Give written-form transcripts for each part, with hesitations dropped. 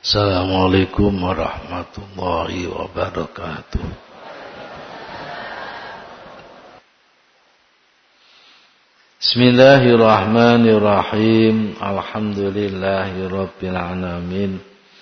Assalamualaikum warahmatullahi wabarakatuh. Bismillahirrahmanirrahim. Alhamdulillahirabbil alamin.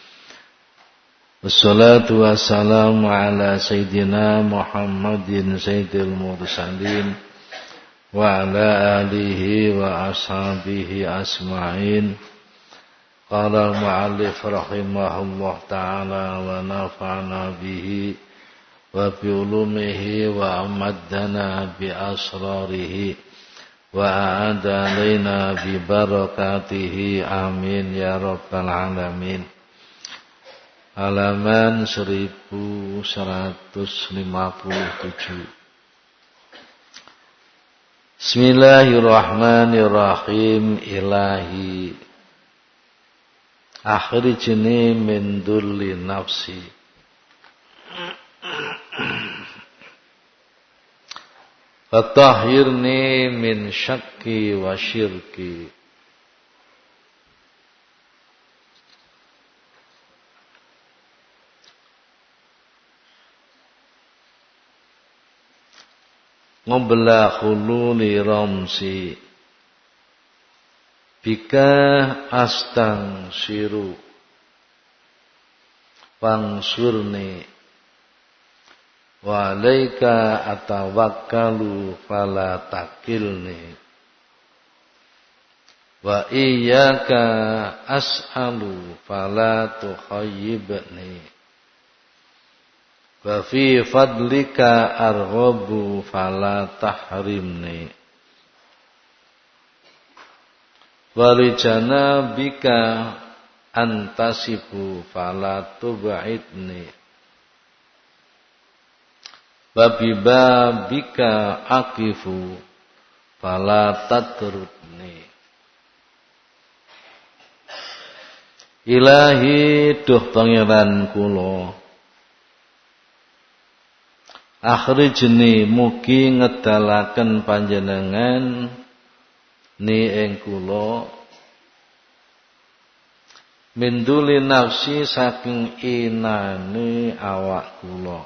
Wassalatu wassalamu ala sayyidina Muhammadin sayyidil mursalin wa ala alihi wa ashabihi asma'in. Qala al-mu'allif rahimahullah ta'ala wa nafa'na bihi wa bi ulumihi wa amaddana bi asrarihi wa a'ada alaina bi barakatihi amin ya rabbal alamin. Halaman 1157. Bismillahirrahmanirrahim. Ilahi akhrijni min dulli nafsi fatahhirni min syakki wa syirki. Ngobla khululi ramsi bika astang siru wangsurni wa alaika atawakkalu fala takilni wa iyyaka as'alu fala tukhayyibni wa fi fadlika arghabu fala tahrimni walijana bika antasibu fala tub'idni wabiba bika akifu fala tatrudni. Ilahi duh pangeran kula, akhrijni mugi ngedalaken panjenengan ni ing kula min duli nafsi saking inane awak kula,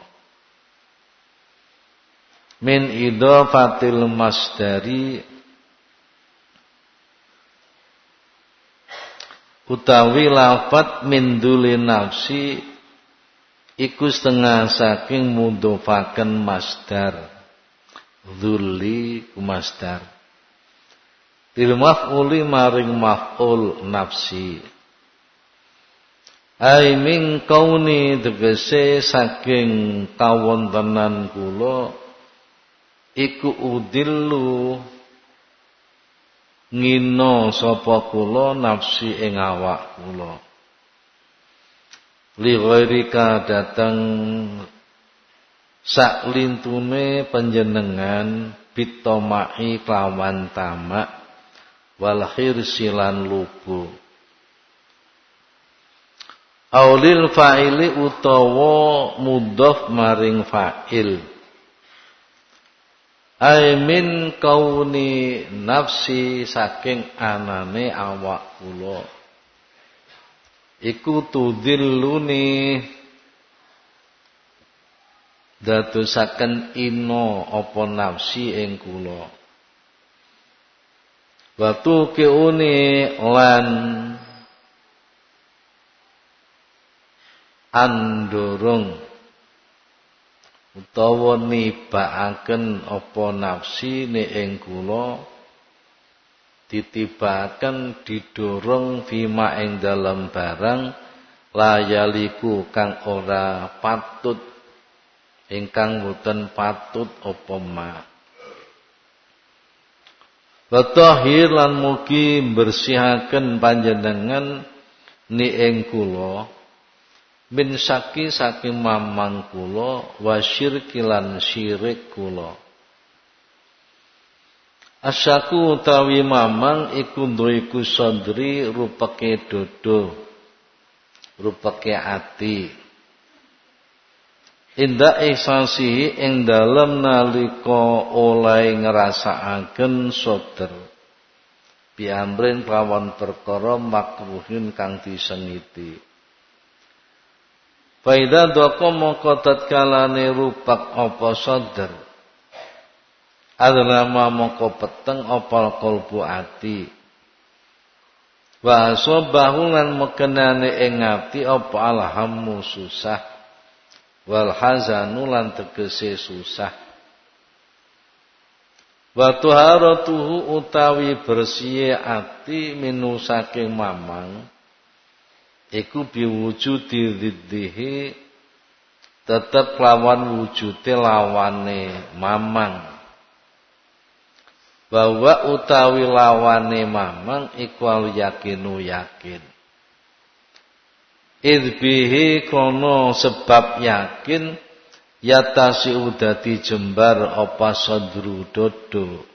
min idhafatil masdari utawi lafat min duli nafsi iku setengah saking mudhofaken masdar dzulli ku masdar lil maf'uli maring maf'ul nafsi. Ai min kauni tegese saking kawontenan kula iku udillu ngino sapa kula nafsi ing awak kula li ghairika dateng saklintune panjenengan bitomai kelawan tamak wal khirsilan lugu aulil fa'ili utawa mudhaf maring fa'il ai min kauni nafsi saking anane awak kula iku tudilluni dadosaken ino apa nafsi ing kula watu keuni lan andorong utawa nibakaken apa nafsi ne ing kula ditibaken didorong fima ing dalem barang layaliku kang ora patut ingkang boten patut apa ma. Watahhir lan mugi bersihaken panjenengan ni ing kula min saki saking mamang kula wa syirki lan syirik kula. Asyaku utawi mamang iku ndriku sadri rupake dodo rupake ati. Inda ihsasihi ing dalem nalika oleh ngrasakaken soder biamrin kelawan perkara makruhin kang disengiti. Faida doko moko tatkalane rupak apa sadar adalah moko peteng apa kalbu ati wa asabahu lan mekenane ing ati apa alhammu susah wal hazanu lan tegese susah wa tuharatuhu utawi bersih ati minu saking mamang iku biwujudi diddihi tetep lawan wujude lawane mamang bahwa utawi lawane mamang iku yakinu yakin idbihi kono sebab yakin yatasi udati jembar apa sadru dodo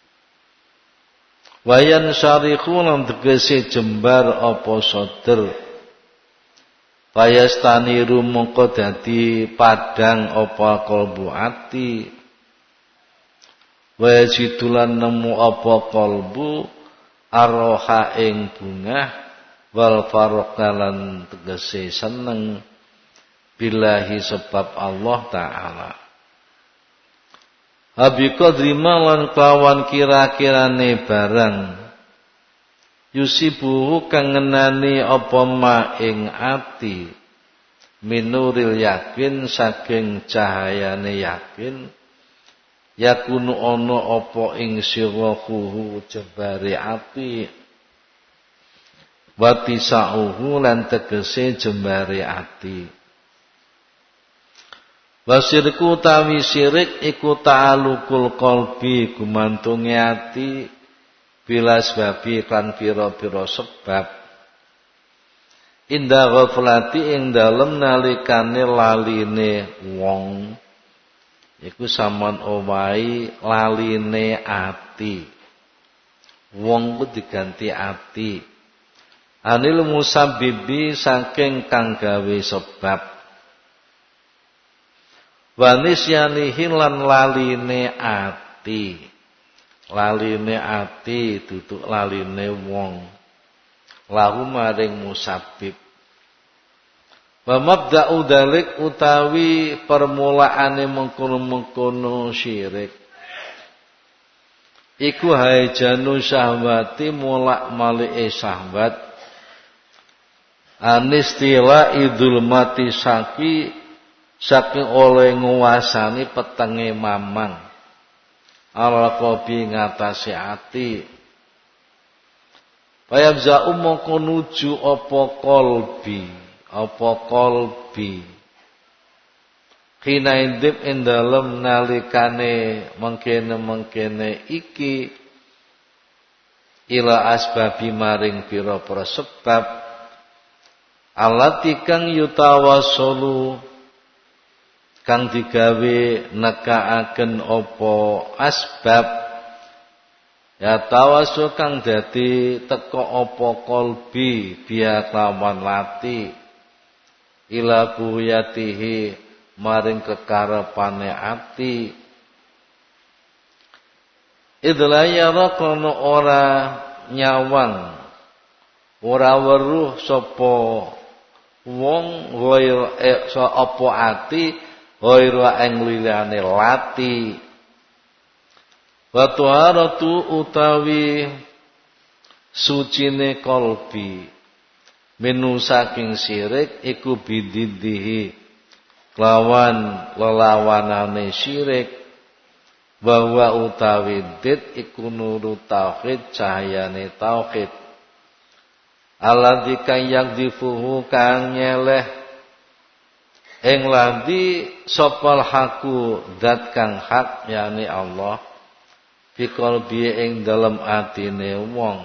wayan syariku lan tegese jembar apa sadr Payastaniru mongko dadi padang apa kalbu ati wajidulan nemu apa kalbu arroha ing bungah wal farqalan tegese seneng billahi sebab Allah taala abi qadri lan kawan kira-kirane barang yusibuhu kang ngenani apa ma ing ati minuril yakin saking cahayane yakin yakunu ana apa ing sirahuhu jembare ati watisauhu lan tegese jembare ati wasirku tawi sirik iku ta'alukul qalbi gumantunge ati bila sebabi kan pira-pira sebab indah ghaflati ing dalem nalikane laline wong iku samon omahi laline ati wong ku diganti ati anil musabbibi saking kang gawe sebab wanisyanihi lan laline ati duduk laline wong lahu maring musabbib wa mabda'u dalik utawi permulaane mengkono-mengkono syirik iku haijanu syahwati mulak malike syahwat anistila idul mati saking oleh nguasani petenge mamang al-qalbi ngatasi ati payabza mongko nuju apa qalbi kina indip ing dalem nalikane mengkene iki ila asbabi maring pira-pira sebab allati kang yutawassalu kang digawe nekaaken apa asbab ya tawasul kang dadi teka apa qalbi biya lawan lati ila buyatihi maring kekarepane ati idlaya kono ora nyawang ora weruh sapa wong ghair apa ati ghaira ing liyane lati wa tuharatu utawi sucine kalbi minu saking sirik iku bididdihi lawan lelawanane syirik bahwa utawi dit iku nuru tauhid cahayane tauhid alladzi kang yakdifuhu kang nyeleh ing landi sopal haku zat kang hak yani Allah fi qalbi ing dalem atine wong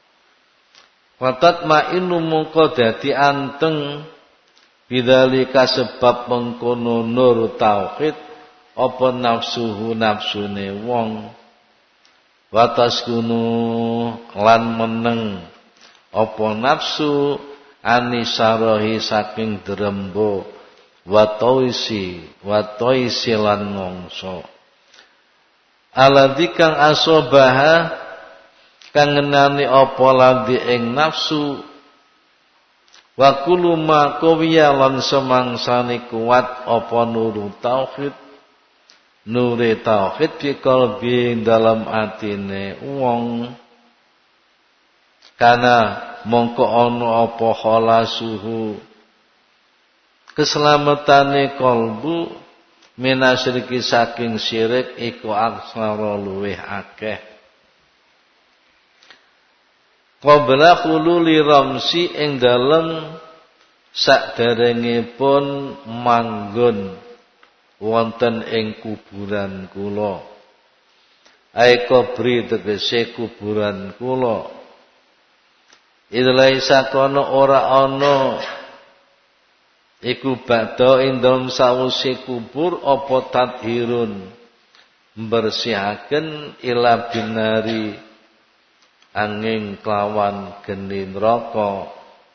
watat ma'inu mongko dadi anteng bidzalika sebab mengkono nur tauhid apa nafsune wong wataskunu lan meneng apa nafsu anisarahi saking drembo watoisi lan ngongso aladzi kang asobaha kang ngenani apa ladzi ing nafsu Wa kullu ma qawiya lan semangsane kuat apa nuru tauhid, nure tauhid fi qalbi dalam atine wong, kana mongko ana apa khalasuhu keselamatane kalbu minasyirki saking syirik iku aksara luweh akeh. Qabla khululi ramsi ing dalem saderengipun manggon wonten ing kuburan kula. Ai kubri tegese kuburan kula. Idlai sakono ora ana iku badha ing dalem sawise kubur apa tadhirun bersihaken ila binari angin kelawan geni neraka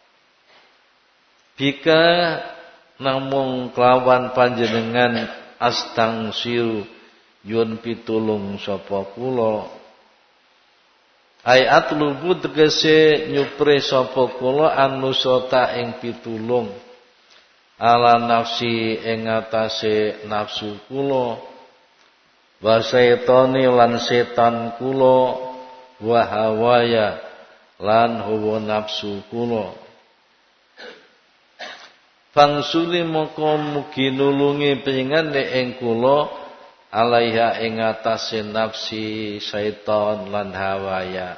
bika namung kelawan panjenengan astangsiru yun pitulung sapa kula ai atlubu tegese nyupre sapa kula anusata ing pitulung ala nafsi ing atase nafsu kula wa syaitani lan setan kula wa hawaya lan hawa nafsu kula fangsuli moko mugi nulungi pingane ing kula alaiha ing atase nafsi syaitan lan hawaya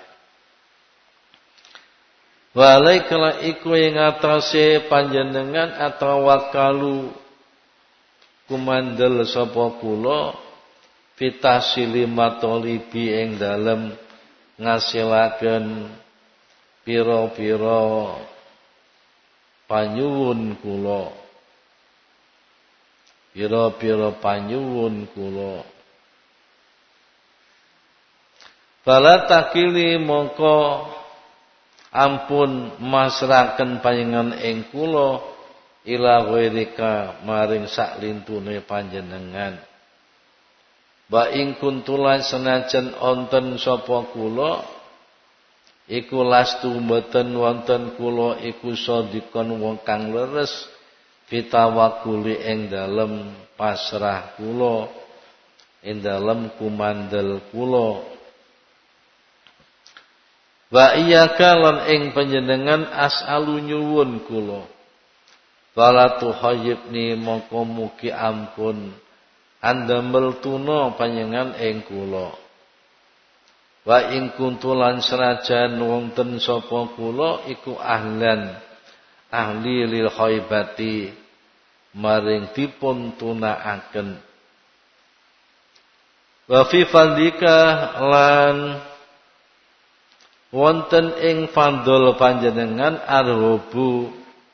walaikala iku ing atase panjenengan atawakkalu kumandel sapa kula fitasili matolibi ing dalem ngasilaken pira-pira panyuwun kula pira-pira panyuwun kula bala takili mongko ampun masraken panjenengan ing kula ila ghairika maring saklintune panjenengan. Wa ing kuntulan senajan onten sapa kula iku lastu mboten wonten kula iku sadikon wong kang leres pitawakuli ing dalem pasrah kula ing dalem kumandel kula wa iyyaka lan ing panjenengan as'alu nyuwun kula wala tuhayyibni mongko mugi ampun andamel tuna panjenengan ing kula wa ing kuntulan senajan wonten sapa kula iku ahli lil khaibati maring dipun tunaaken wa fi fadlika lan wonten ing fandol panjenengan arhobu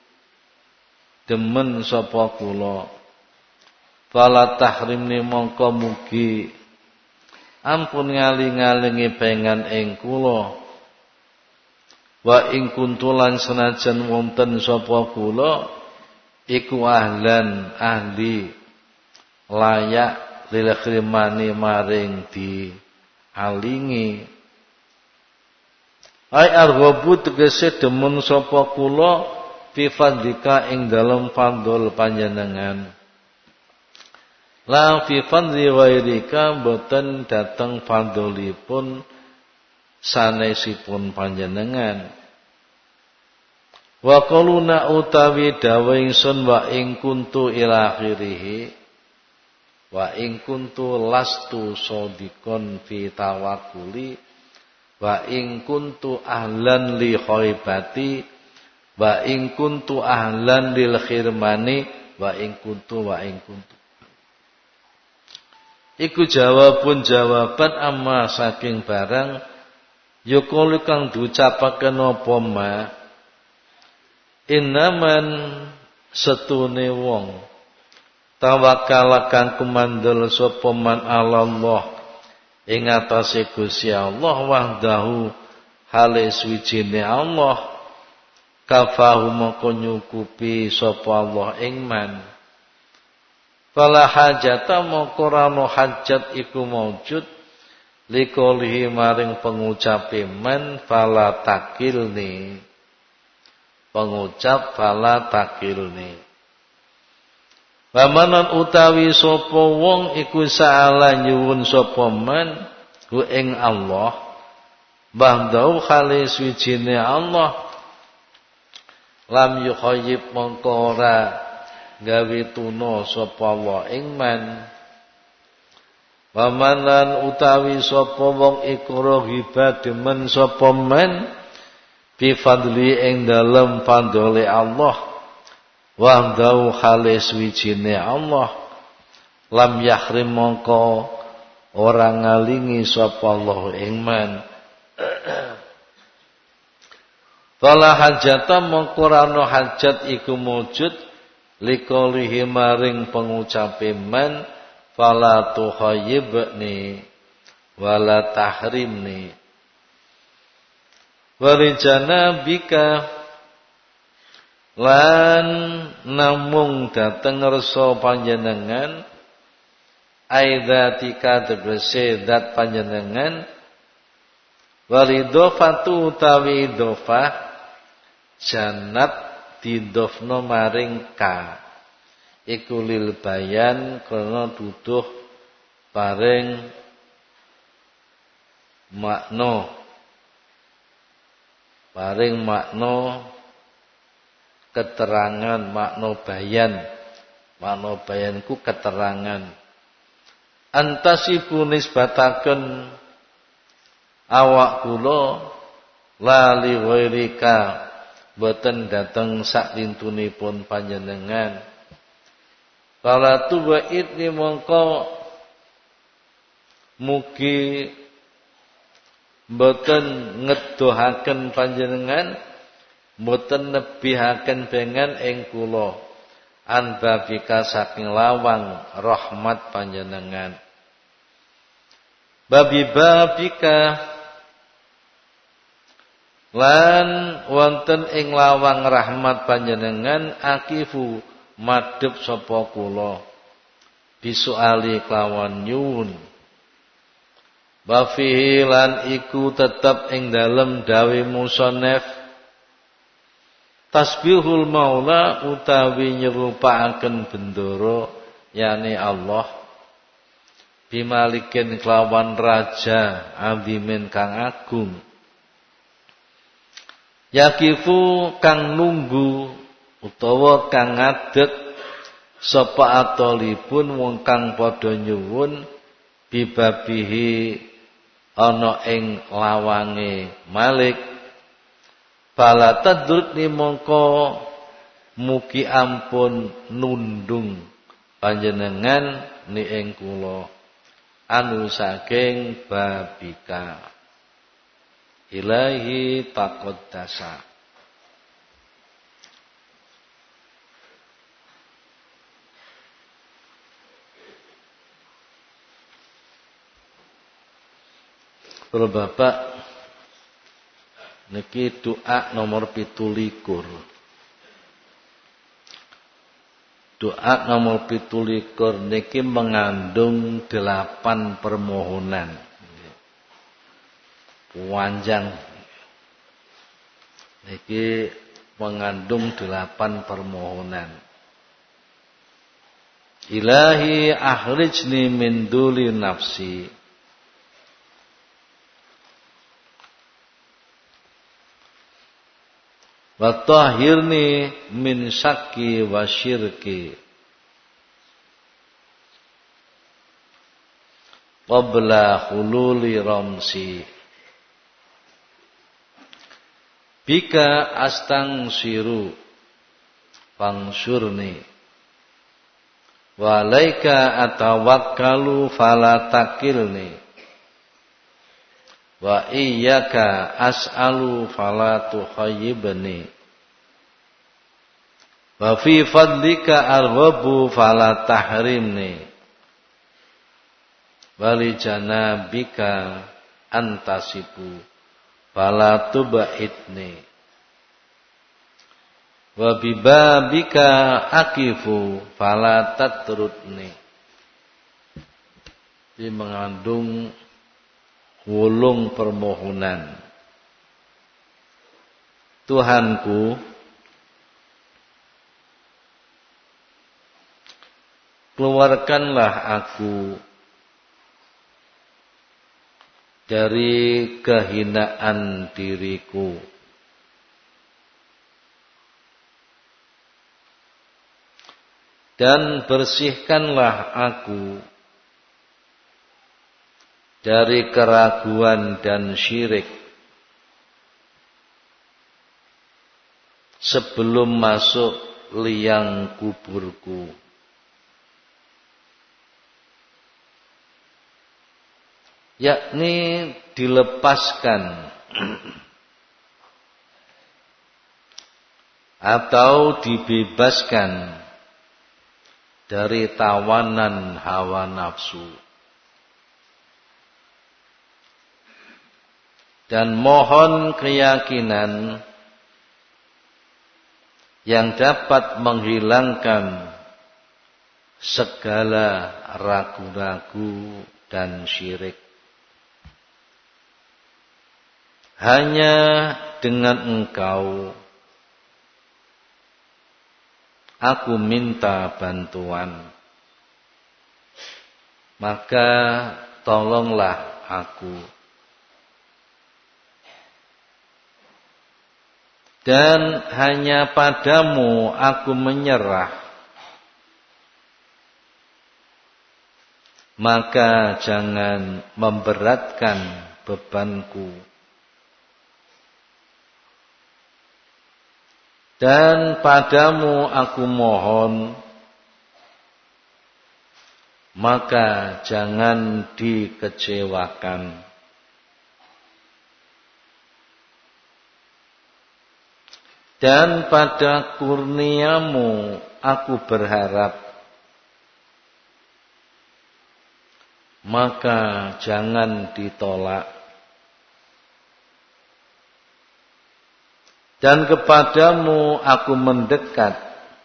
demen sapa kula fala tahrimni mongko mugi ampun ngaling-alingi pengen ing kula wa ing kuntulan senajan wonten sapa kula iku ahli layak lil khrimani maring di alingi ai arghabu tegese demen sapa kula fi fadlika ing dalem fadl panjenengan la fi fadli ghairika boten dateng fadlipun sanesipun panjenengan wa qaluna utawi dawa ingsun wa ing kuntu ila akhirih wa ing kuntu lastu sodikon fi tawakkuli wa ing kuntu ahlan li khaibati wa ing kuntu ahlan lil khirmani wa ing kuntu iku jawaban amma saking barang yukul kang diucapaken apa ma innaman setune wong tawakkal kang kumandel sapa man Allah ing atase Gusti Allah wahdahu hale suwijine Allah kafahu moko nyukupi sapa Allah ing man fala hajata moko rano hajat iku maujud likolihi maring pengucape man fala takilni pengucap fala takilni. Pamanan utawi sapa wong iku saala nyuwun sapa man hu ing Allah ba'dau khali suwijine Allah lam yukhayyib mongko ora gawe tuna sapa wa ing man. Pamanan utawi sapa wong iku rohiba demen sapa man bi fadli ing dalem fadhole Allah wa dau khalis wijine Allah lam yahrim mongko ora ngalingi sapa Allah ing man. Fala hajata mongko ora ana hajat iku mujud likolihi maring pengucape man fala tukhayyibni wala tahrimni warijana bika lan namung dateng ngersa panjenengan aidzatika tegese zat panjenengan walidofatu utawi idofah jannat didofno maring ka iku lil bayan krana duduh paring makna keterangan makna bayanku keterangan antasibu nisbataken awak kula lali ghairika boten dateng sak lintunipun panjenengan kala tuwait ni mongko mugi boten ngedohaken panjenengan boten nebihaken pengen ing kula an babika saking lawang rahmat panjenengan babi babika lan wonten ing lawang rahmat panjenengan akifu madhep sapa kula bisuali kelawan nyuwun bafihi lan iku tetep ing dalem dawe musannaf tasbihul maula utawi nyerupakaken bendoro yani Allah bimalikin kelawan raja azimin kang agung yakifu kang nunggu utawa kang ngadeg sapa atolipun wong kang padha nyuwun bibabihi ana ing lawange Malik bala tadrut ni mongko mugi ampun nundung panjenengan ni ing kula anu saking babika ilahi taqaddasa. Para bapak niki doa nomor 17. Doa nomor 17 niki mengandung 8 permohonan. Panjang. Niki mengandung 8 permohonan. Ilahi akhrijni min duli nafsi. Wa tahhirni min syakki wa syirki qabla hululi ramsi bika astang siru pangsurni walaika atawakkalu fala takilni wa iyyaka as'alu fala tukhayyibni wa fi fadlika arghabu fala tahrimni wali janabika antasibu fala tubahitni wa bibabika akifu fala tatrudni. Ini mengandung 8 permohonan. Tuhanku keluarkanlah aku dari kehinaan diriku. Dan bersihkanlah aku dari keraguan dan syirik sebelum masuk liang kuburku. Yakni dilepaskan atau dibebaskan dari tawanan hawa nafsu. Dan mohon keyakinan yang dapat menghilangkan segala ragu-ragu dan syirik. Hanya dengan Engkau aku minta bantuan, maka tolonglah aku. Dan hanya padamu aku menyerah, maka jangan memberatkan bebanku. Dan padamu aku mohon, maka jangan dikecewakan. Dan pada kurniamu aku berharap, maka jangan ditolak. Dan kepadamu aku mendekat,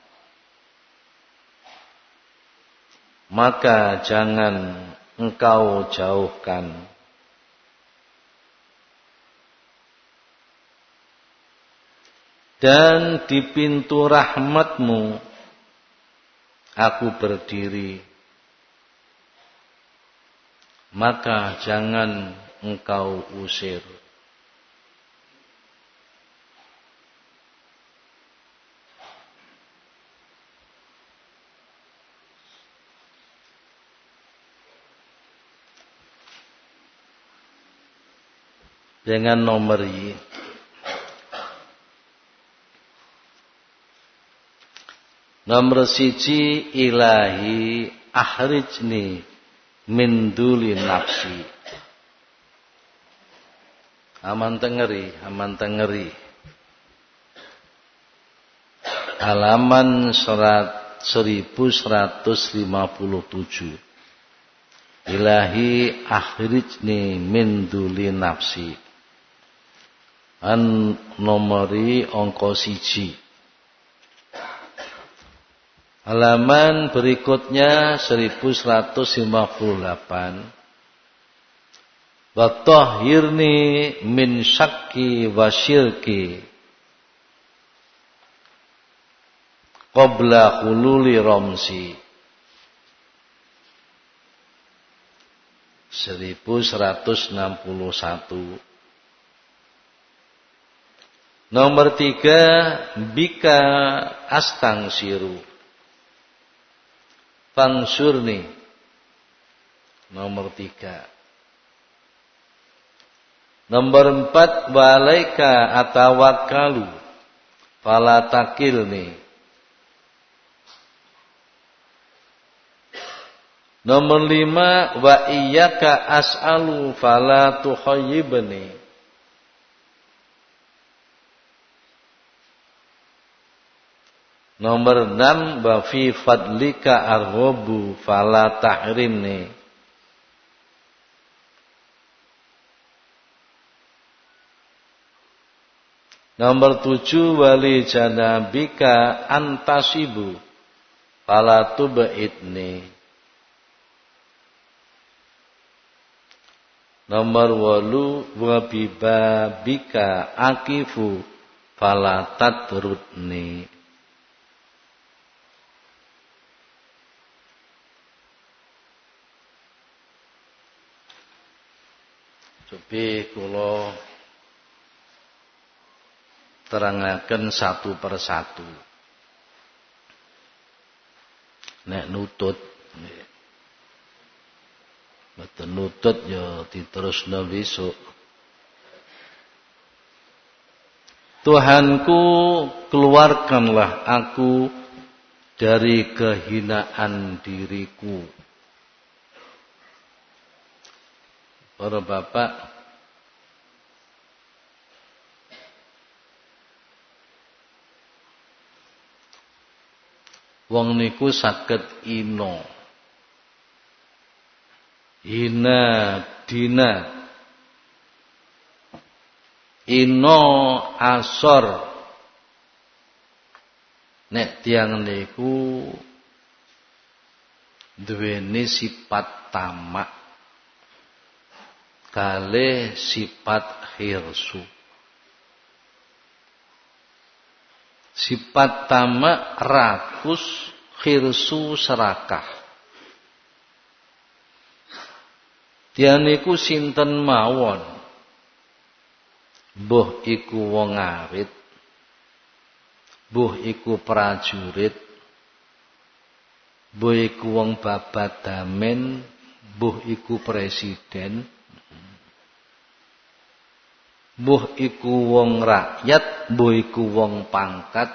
maka jangan engkau jauhkan. Dan di pintu rahmatmu aku berdiri, maka jangan engkau usir. Dengan nomor nomor 1, ilahi akhrijni min duli nafsi. Aman tengeri. Halaman 1157. Ilahi akhrijni min duli nafsi. An nomori angka 1. Halaman berikutnya 1158. Wa tahhirni min syakki wa syirki qabla hululi ramsi. 1161. Nomor 3, bika astangsiru fangsurni. Nomor 3. Nomor 4, walaika atawakkalu fala takilni. Nomor 5, wa iyyaka as'alu fala tukhayyibni. Nomor 6, wa fi fadlika arghabu fala tahrimni. Nomor 7, wali janabika antasibu fala tubaidni. Nomor 8, wa bibabika akifu fala tadrudni. Tapi kula terangaken satu persatu. Nek nutut mboten nutut ya diterusno besok. Tuhanku, keluarkanlah aku dari kehinaan diriku. Para bapak, wong niku saged ina, hina dina, ina asor. Nek tiyang niku duweni sifat tamak, kalih sifat hirsu. Sifat tamak rakus, hirsu serakah. Tiyang niku sinten mawon, mbuh iku wong arit, mbuh iku prajurit, mbuh iku wong babat damen, mbuh iku presiden, mbuh iku wong rakyat, mbuh iku wong pangkat,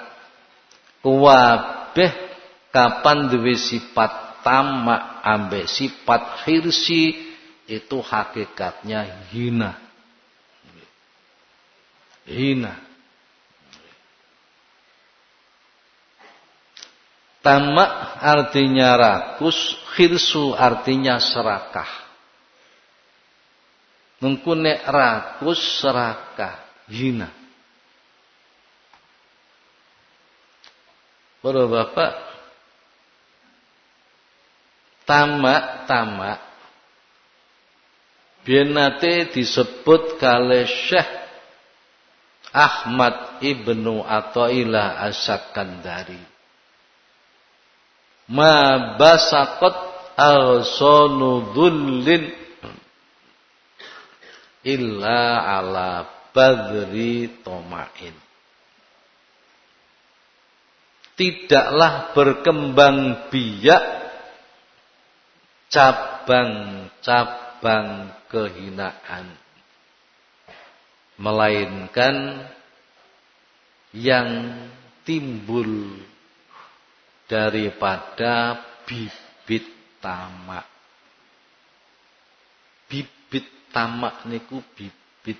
kabeh kapan duwe sifat tamak ambek sifat hirsi itu hakikatnya hina. Hina. Tamak artinya rakus, hirsu artinya serakah. Mengko nek rakus serakah, hina. Para bapak, tamak biyen nate disebut kalih Syekh Ahmad Ibnu Athaillah As-Sakandari. Ma basaqat al-sanu dhullin illa ala badri tomain. Tidaklah berkembang biak cabang-cabang kehinaan, melainkan yang timbul daripada bibit tamak. Bibit tamak niku bibit.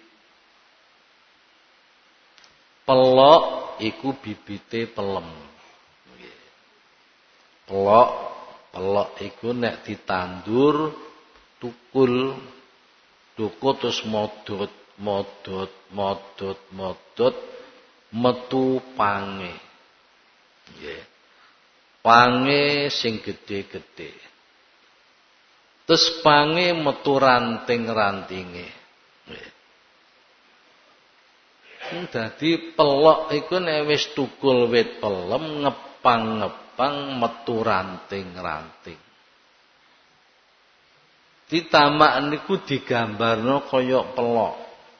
Pelok iku bibite pelem. Pelok iku nek ditandur tukul terus modot metu pange. Nggih. Pange sing gede-gede. Terus pange metu ranting-rantinge. Dadi pelok iku nek wis tukul wit pelem ngepang-ngepang metu ranting-ranting. Tamak niku digambarno kaya pelok.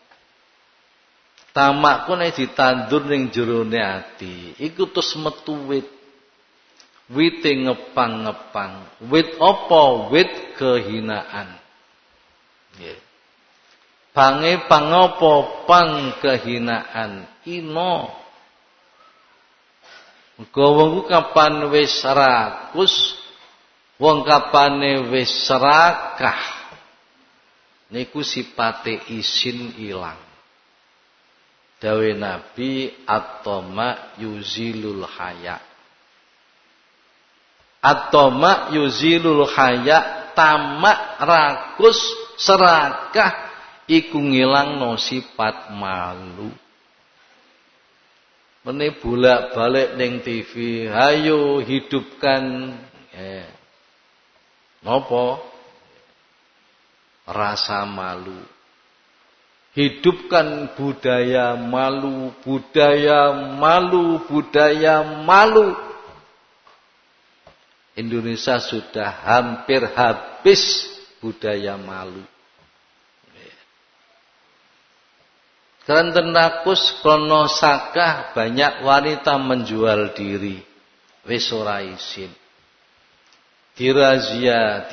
Tamak ku nek ditandur ning jerone ati, iku terus metu wit. Wite ngepang-ngepang. Wit apa? Wit kehinaan. Nggih. Pange pangopo? Pang kehinaan. Ino. Muga wong kapan wis rakus, wong kapane wis serakah, niku sipate isin ilang. Dawe Nabi at-tama yuzilul haya. At-tama yuzilul haya, tamak rakus serakah iku ngilangno sifat malu. Mene bolak-balik ning TV, ayo hidupkan napa? Rasa malu. Hidupkan budaya malu, budaya malu, budaya malu. Indonesia sudah hampir habis budaya malu. Keranten rakus krana sakah banyak wanita menjual diri. Wis ora isin. Dirazia.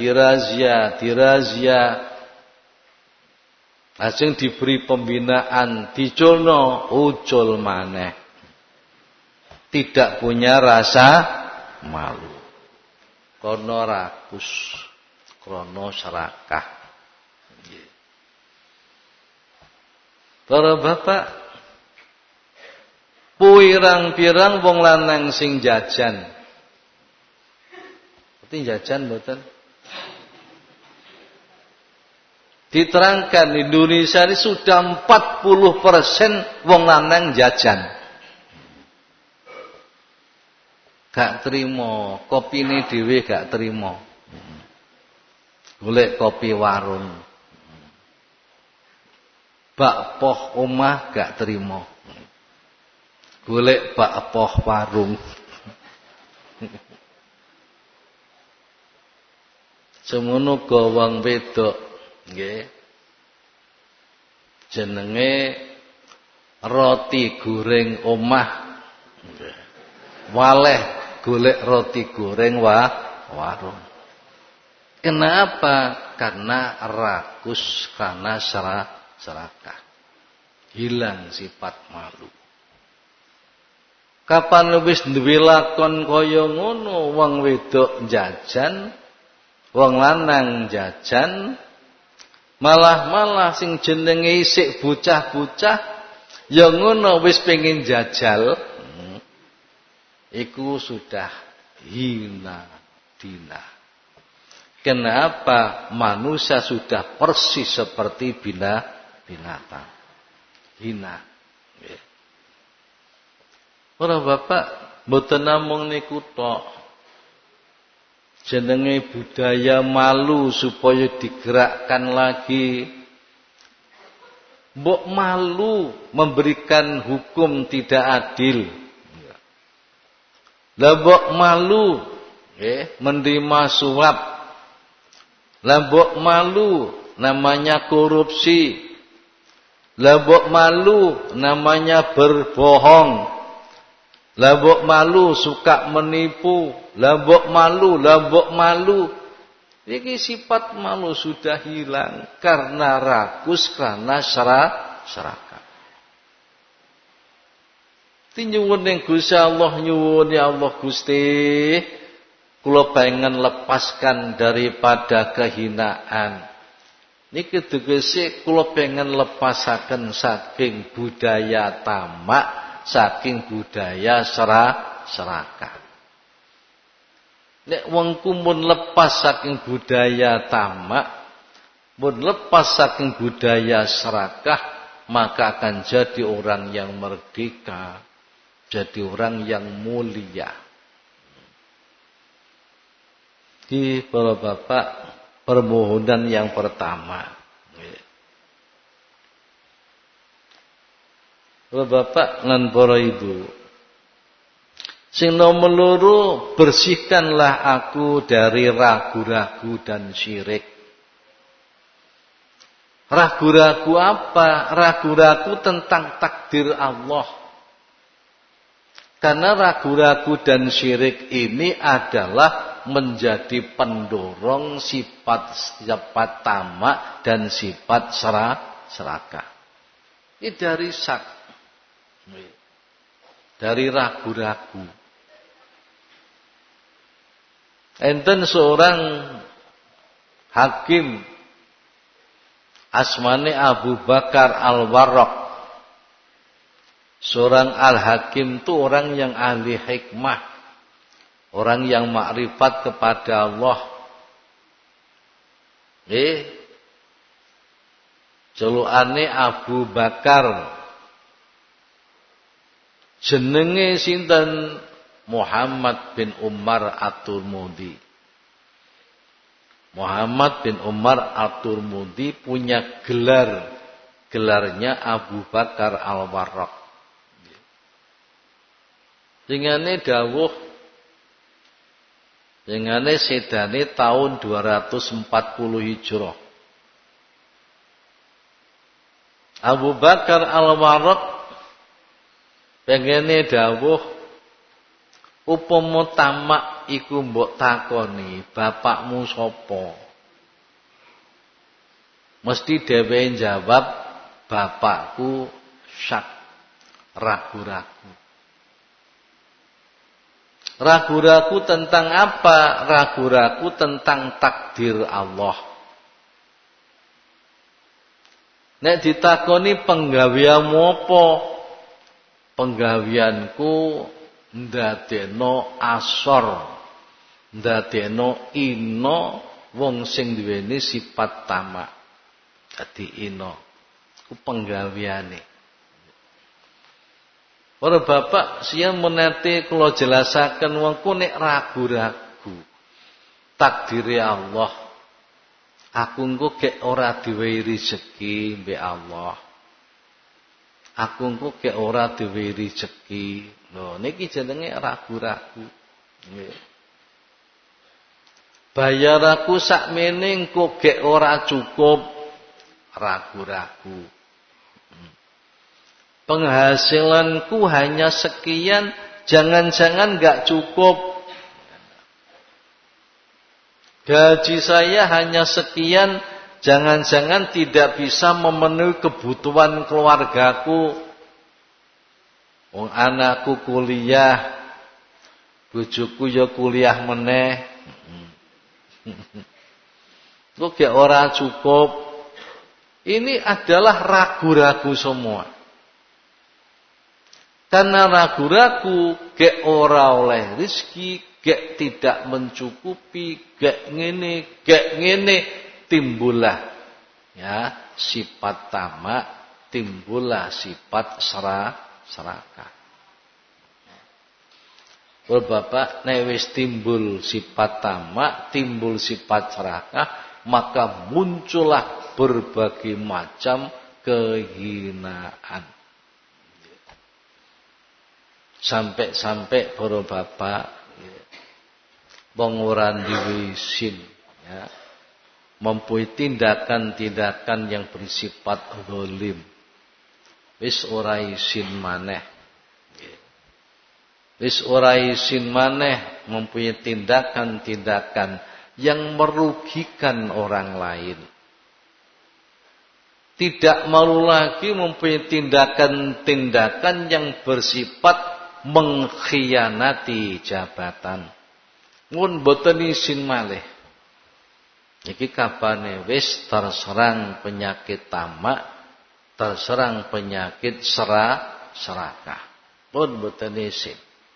Lajeng diberi pembinaan, diculno, ucul maneh. Tidak punya rasa malu. Krana rakus, krana serakah. Para bapak, pirang-pirang wong lanang sing jajan. Berarti jajan mboten? Diterangkan Indonesia ini sudah 40% wong lanang jajan. Gak terima, kopine dhewe gak terima. Golek kopi warung. Bakpoh omah gak terima. Golek bakpoh warung. Semono gawang wedok nggih. Jenenge roti goreng omah. Waleh golek roti goreng warung. Kenapa? Karena rakus, karena serakah. Hilang sifat malu. Kapan wis duwe lakon kaya ngono, wong wedok jajan, wong lanang jajan, malah sing jenenge isik bocah-bocah ya ngono wis pengin jajal, iku sudah hina dina. Kenapa? Manusia sudah persis seperti binatang. Hina. Para bapak, mboten namung niku tok. Jenenge budaya malu supaya digerakkan lagi. Mbok malu memberikan hukum tidak adil. Lah mbok malu menerima suap. Lah mbok malu namanya korupsi. Lah mbok malu namanya berbohong. Lah mbok malu suka menipu. Lah mbok malu. Iki sifat malu sudah hilang karena rakus, karena serakah. Nyuwun ning Gusti Allah, nyuwun ya Allah Gusti, kula pengen lepaskan daripada kehinaan. Niki tegese kula pengen lepasaken saking budaya tamak, saking budaya serakah. Nek wong kumpul lepas saking budaya tamak, pun lepas saking budaya serakah, maka akan jadi orang yang merdeka, jadi orang yang mulia. Di para bapak, permohonan yang pertama. Para bapak lan para ibu, sing nomor loro, bersihkanlah aku dari ragu-ragu dan syirik. Ragu-ragu apa? Ragu-ragu tentang takdir Allah. Karena ragu-ragu dan syirik ini adalah menjadi pendorong sifat tamak dan sifat serakah. Ini dari dari ragu-ragu. Enten seorang hakim asmane Abu Bakar Al-Warraq. Seorang al-hakim itu orang yang ahli hikmah, orang yang makrifat kepada Allah. Celukane Abu Bakar. Jenenge sinten? Muhammad bin Umar At-Tirmidzi. Muhammad bin Umar At-Tirmidzi punya gelarnya Abu Bakar Al-Warraq. Dengane dawuh, dengane sedane tahun 240 Hijrah. Abu Bakar Al-Warraq pengene dawuh upama tamak iku mbok takoni bapakmu sapa? Mesti dheweke jawab bapakku syak, ragu-ragu. Ragu-ragu tentang apa? Ragu-ragu tentang takdir Allah. Nek ditakoni penggaweanmu apa? Penggaweanku ndadekno asor, ndadekno ina wong sing duweni sifat tamak. Dadi ina. Ku penggaweane. Para bapak siang menate kula jelasaken wongku nek ragu-ragu takdire Allah. Aku engko gek ora diwehi rezeki mbek Allah. Aku engko gek ora diwehi rezeki. Lho niki jenenge ragu-ragu. Nggih. Bayar aku sakmene engko gek ora cukup, ragu-ragu. Penghasilanku hanya sekian, jangan-jangan enggak cukup. Gaji saya hanya sekian, jangan-jangan tidak bisa memenuhi kebutuhan keluargaku. Wong anakku kuliah, bojoku ya kuliah meneh. Kok gak ora cukup. Ini adalah ragu-ragu semua. Karena ragu-ragu gak ora oleh rezeki, gak tidak mencukupi, gak ngene, timbullah ya sifat tamak, timbullah sifat serakah. Kalau bapak nek wis timbul sifat tamak, timbul sifat serakah, maka muncullah berbagai macam kehinaan. Sampai para bapak wong ora duwe isin ya, mempunyai tindakan-tindakan yang bersifat zalim. Wis ora isin maneh. Wis ora isin maneh mempunyai tindakan-tindakan yang merugikan orang lain. Tidak malu lagi mempunyai tindakan-tindakan yang bersifat mengkhianati jabatan. Mun boten isin malih. Iki kabane wis terserang penyakit tamak, terserang penyakit serakah. Mun boten isin.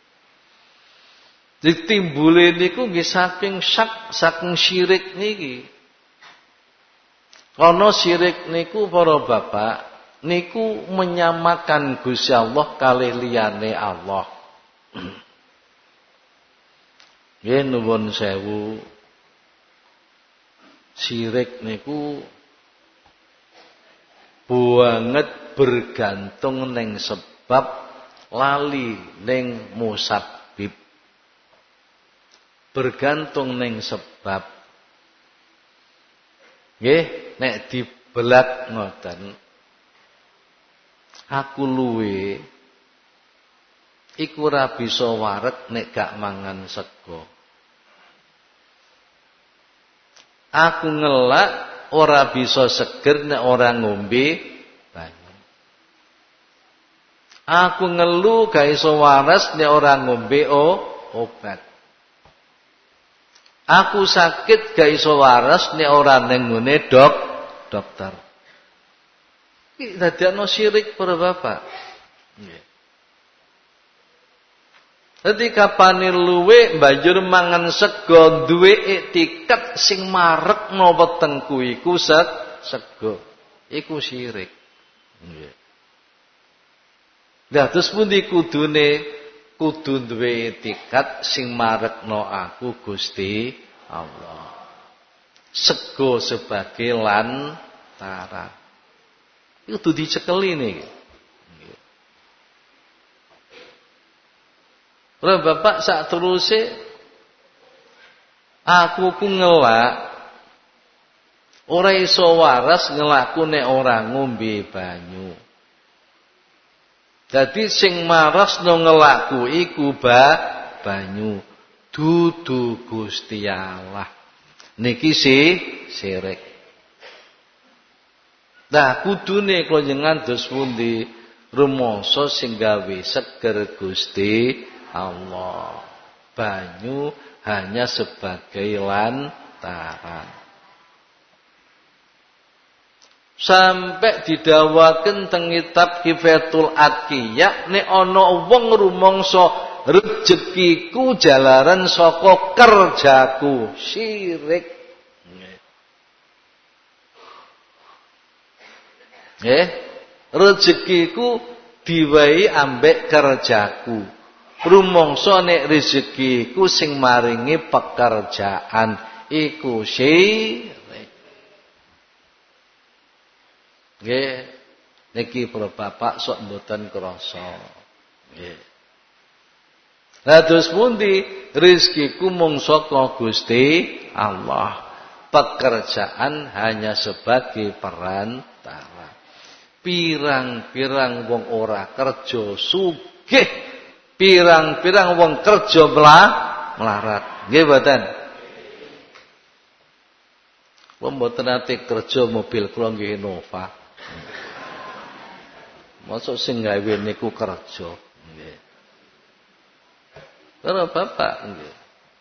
Ditimbule niku nggih saking syak, saking syirik niki. Ana syirik niku para bapak niku menyamakan Gusti Allah kalih liyane Allah. Nggih nuwun sewu. Syirik niku banget bergantung ning sebab, lali ning musabbib. Bergantung ning sebab. Nggih, nek dibelat ngoten. Aku luwe iku ora bisa wareg nek gak mangan sego. Aku ngelak ora bisa seger nek ora ngombe banyu. Aku ngelu gak iso waras nek ora ngombe obat. Aku sakit gak iso waras nek ora ning ngene dokter. Iki dadekno syirik para bapak. Nggih. Dadi kapane luwe banjur mangan sego duwe iktikat sing marekno wetengku iku sego. Iku syirik. Nggih. Lah terus pundi kudune kudu duwe iktikat sing marekno aku Gusti Allah. Sego sebagai lantara. Itu dicekeli nih. Kalau bapak sak teruse aku ku ngelak Ora iso waras ngelaku nek ora ngombe banyu. Dadi sing marasno ngelaku iku banyu. Dudu Gusti Allah. Niki syirik. Nah, kudune kula jenengan dos pundi rumangsa sing gawe seger Gusti Allah. Banyu hanya sebagai lantaran. Sampai didhawaken teng kitab Kifayatul Atqiyah nek ana wong rumangsa rezekiku jalaran saka kerjaku, syirik. Rezekiku diwehi ambek kerjaku. Rumangsa nek rezekiku sing maringi pekerjaan iku syirik. Nggih, niki para bapak sok mboten krasa. Nggih. Lah terus pundi rezekiku mung saka Gusti Allah. Pekerjaan hanya sebagai perantara. Pirang-pirang wong ora kerja sugih, pirang-pirang wong kerja melarat. Nggih mboten? Wong mboten nate kerja mobil kula nggih Innova. Masuk sing gawe niku kerja. Nggih. Para bapak nggih.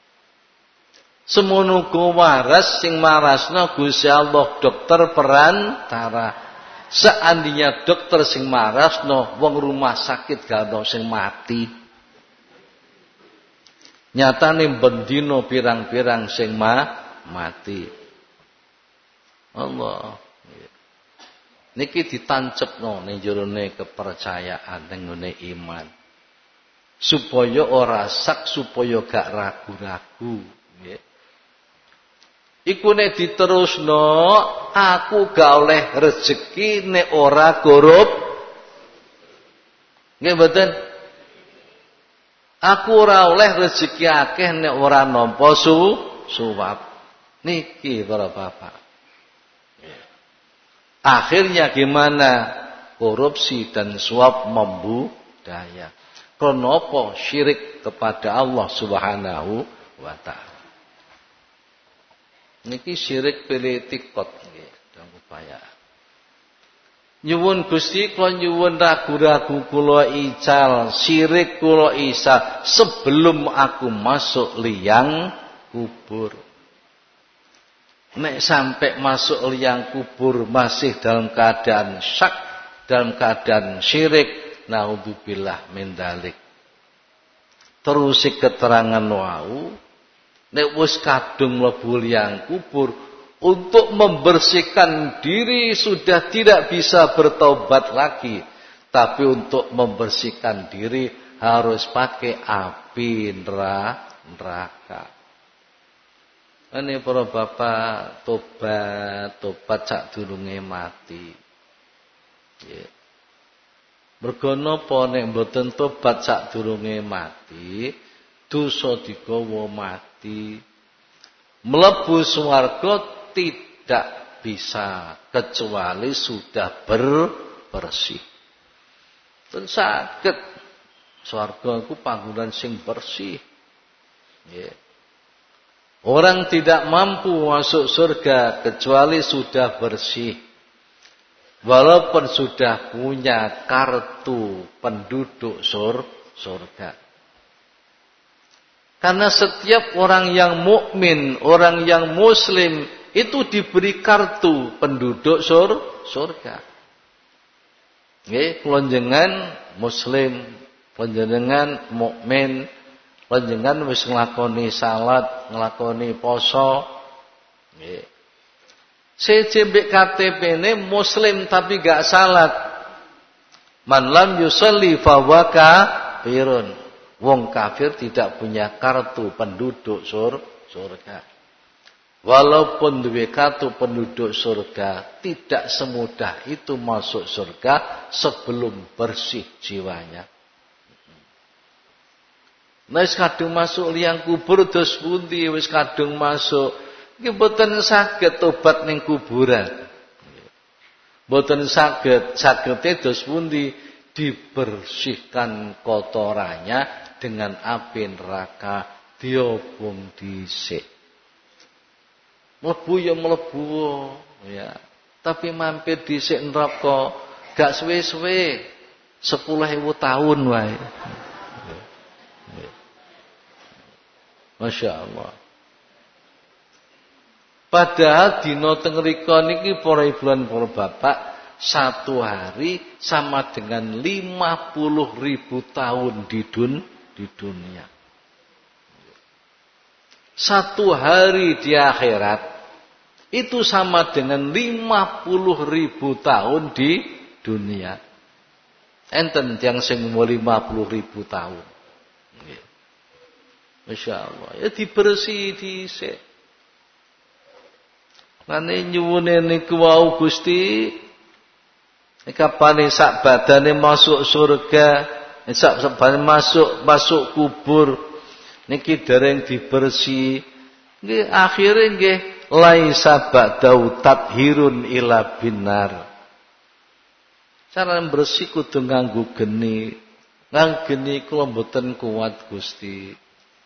Semono ku waras sing marasna Gusti Allah dokter perantara. Seandainya dokter sing marasna wong rumah sakit gak ono sing mati. Nyatane bendino pirang-pirang sing mati. Allah. Niki ditancepno ning jerone kepercayaan ning ngene iman. Supaya ora sak, supaya gak ragu-ragu, nggih. Iku nek diterusno, aku gak oleh rezeki nek ora korup. Nggih mboten? Aku ora oleh rezeki akeh nek ora nampa suwap. Niki para bapak. Akhirnya gimana? Korupsi dan suap membudaya. Kenapa syirik kepada Allah Subhanahu wa taala? Niki syirik politikot nggih, dan upaya. Nyuwun Gusti kula nyuwun ragu-ragu kula ical, syirik kula isa sebelum aku masuk liang kubur. Nek sampai masuk liang kubur masih dalam keadaan syak, dalam keadaan syirik, naudzubillah min dzalik. Terus keterangan wau, nek wis kadung mlebu liang kubur, untuk membersihkan diri sudah tidak bisa bertobat lagi, tapi untuk membersihkan diri harus pakai api neraka. Ini para bapak tobat sadurunge mati. Nggih. Mergo napa nek mboten tobat sadurunge mati, dosa digawa mati. Mlebu swarga tidak bisa kecuali sudah bersih. Ten saged swarga iku panggonan sing bersih. Nggih. Orang tidak mampu masuk surga kecuali sudah bersih. Walaupun sudah punya kartu penduduk surga. Karena setiap orang yang mukmin, orang yang muslim itu diberi kartu penduduk surga. Nggih, panjenengan muslim, panjenengan mukmin, panjenengan wis nglakoni salat, nglakoni poso. Nggih. Sejembek KTP-ne muslim tapi gak salat. Man lam yusalli fa huwa kafirun. Wong kafir tidak punya kartu penduduk surga. Walaupun duwe kartu penduduk surga, tidak semudah itu masuk surga sebelum bersih jiwanya. Wis kadung masuk liang kubur terus pundi wis kadung masuk Nggih mboten saged tobat ning kuburan. Mboten saged dos pundi dibersihkan kotorannya dengan api neraka diobong dhisik. Mlebu ya mlebu ya. Tapi mampir dhisik neraka gak suwe-suwe 10.000 tahun wae. Masya Allah. Padahal dina teng mriko niki para ibu lan para bapak, satu hari sama dengan 50.000 tahun di dunia. Satu hari di akhirat itu sama dengan 50.000 tahun di dunia. Enten yang sing 50.000 tahun. Masya Allah. Ya dibersih dhisik. Nane nyuwune niku wau Gusti, kapane sak badane masuk surga, sak badane masuk kubur niki dereng dibersih. Nggih akhire nggih laisa ba'dau tathirun ila binar. Cara bersih kudu nganggo geni. Nang geni kula mboten kuat Gusti.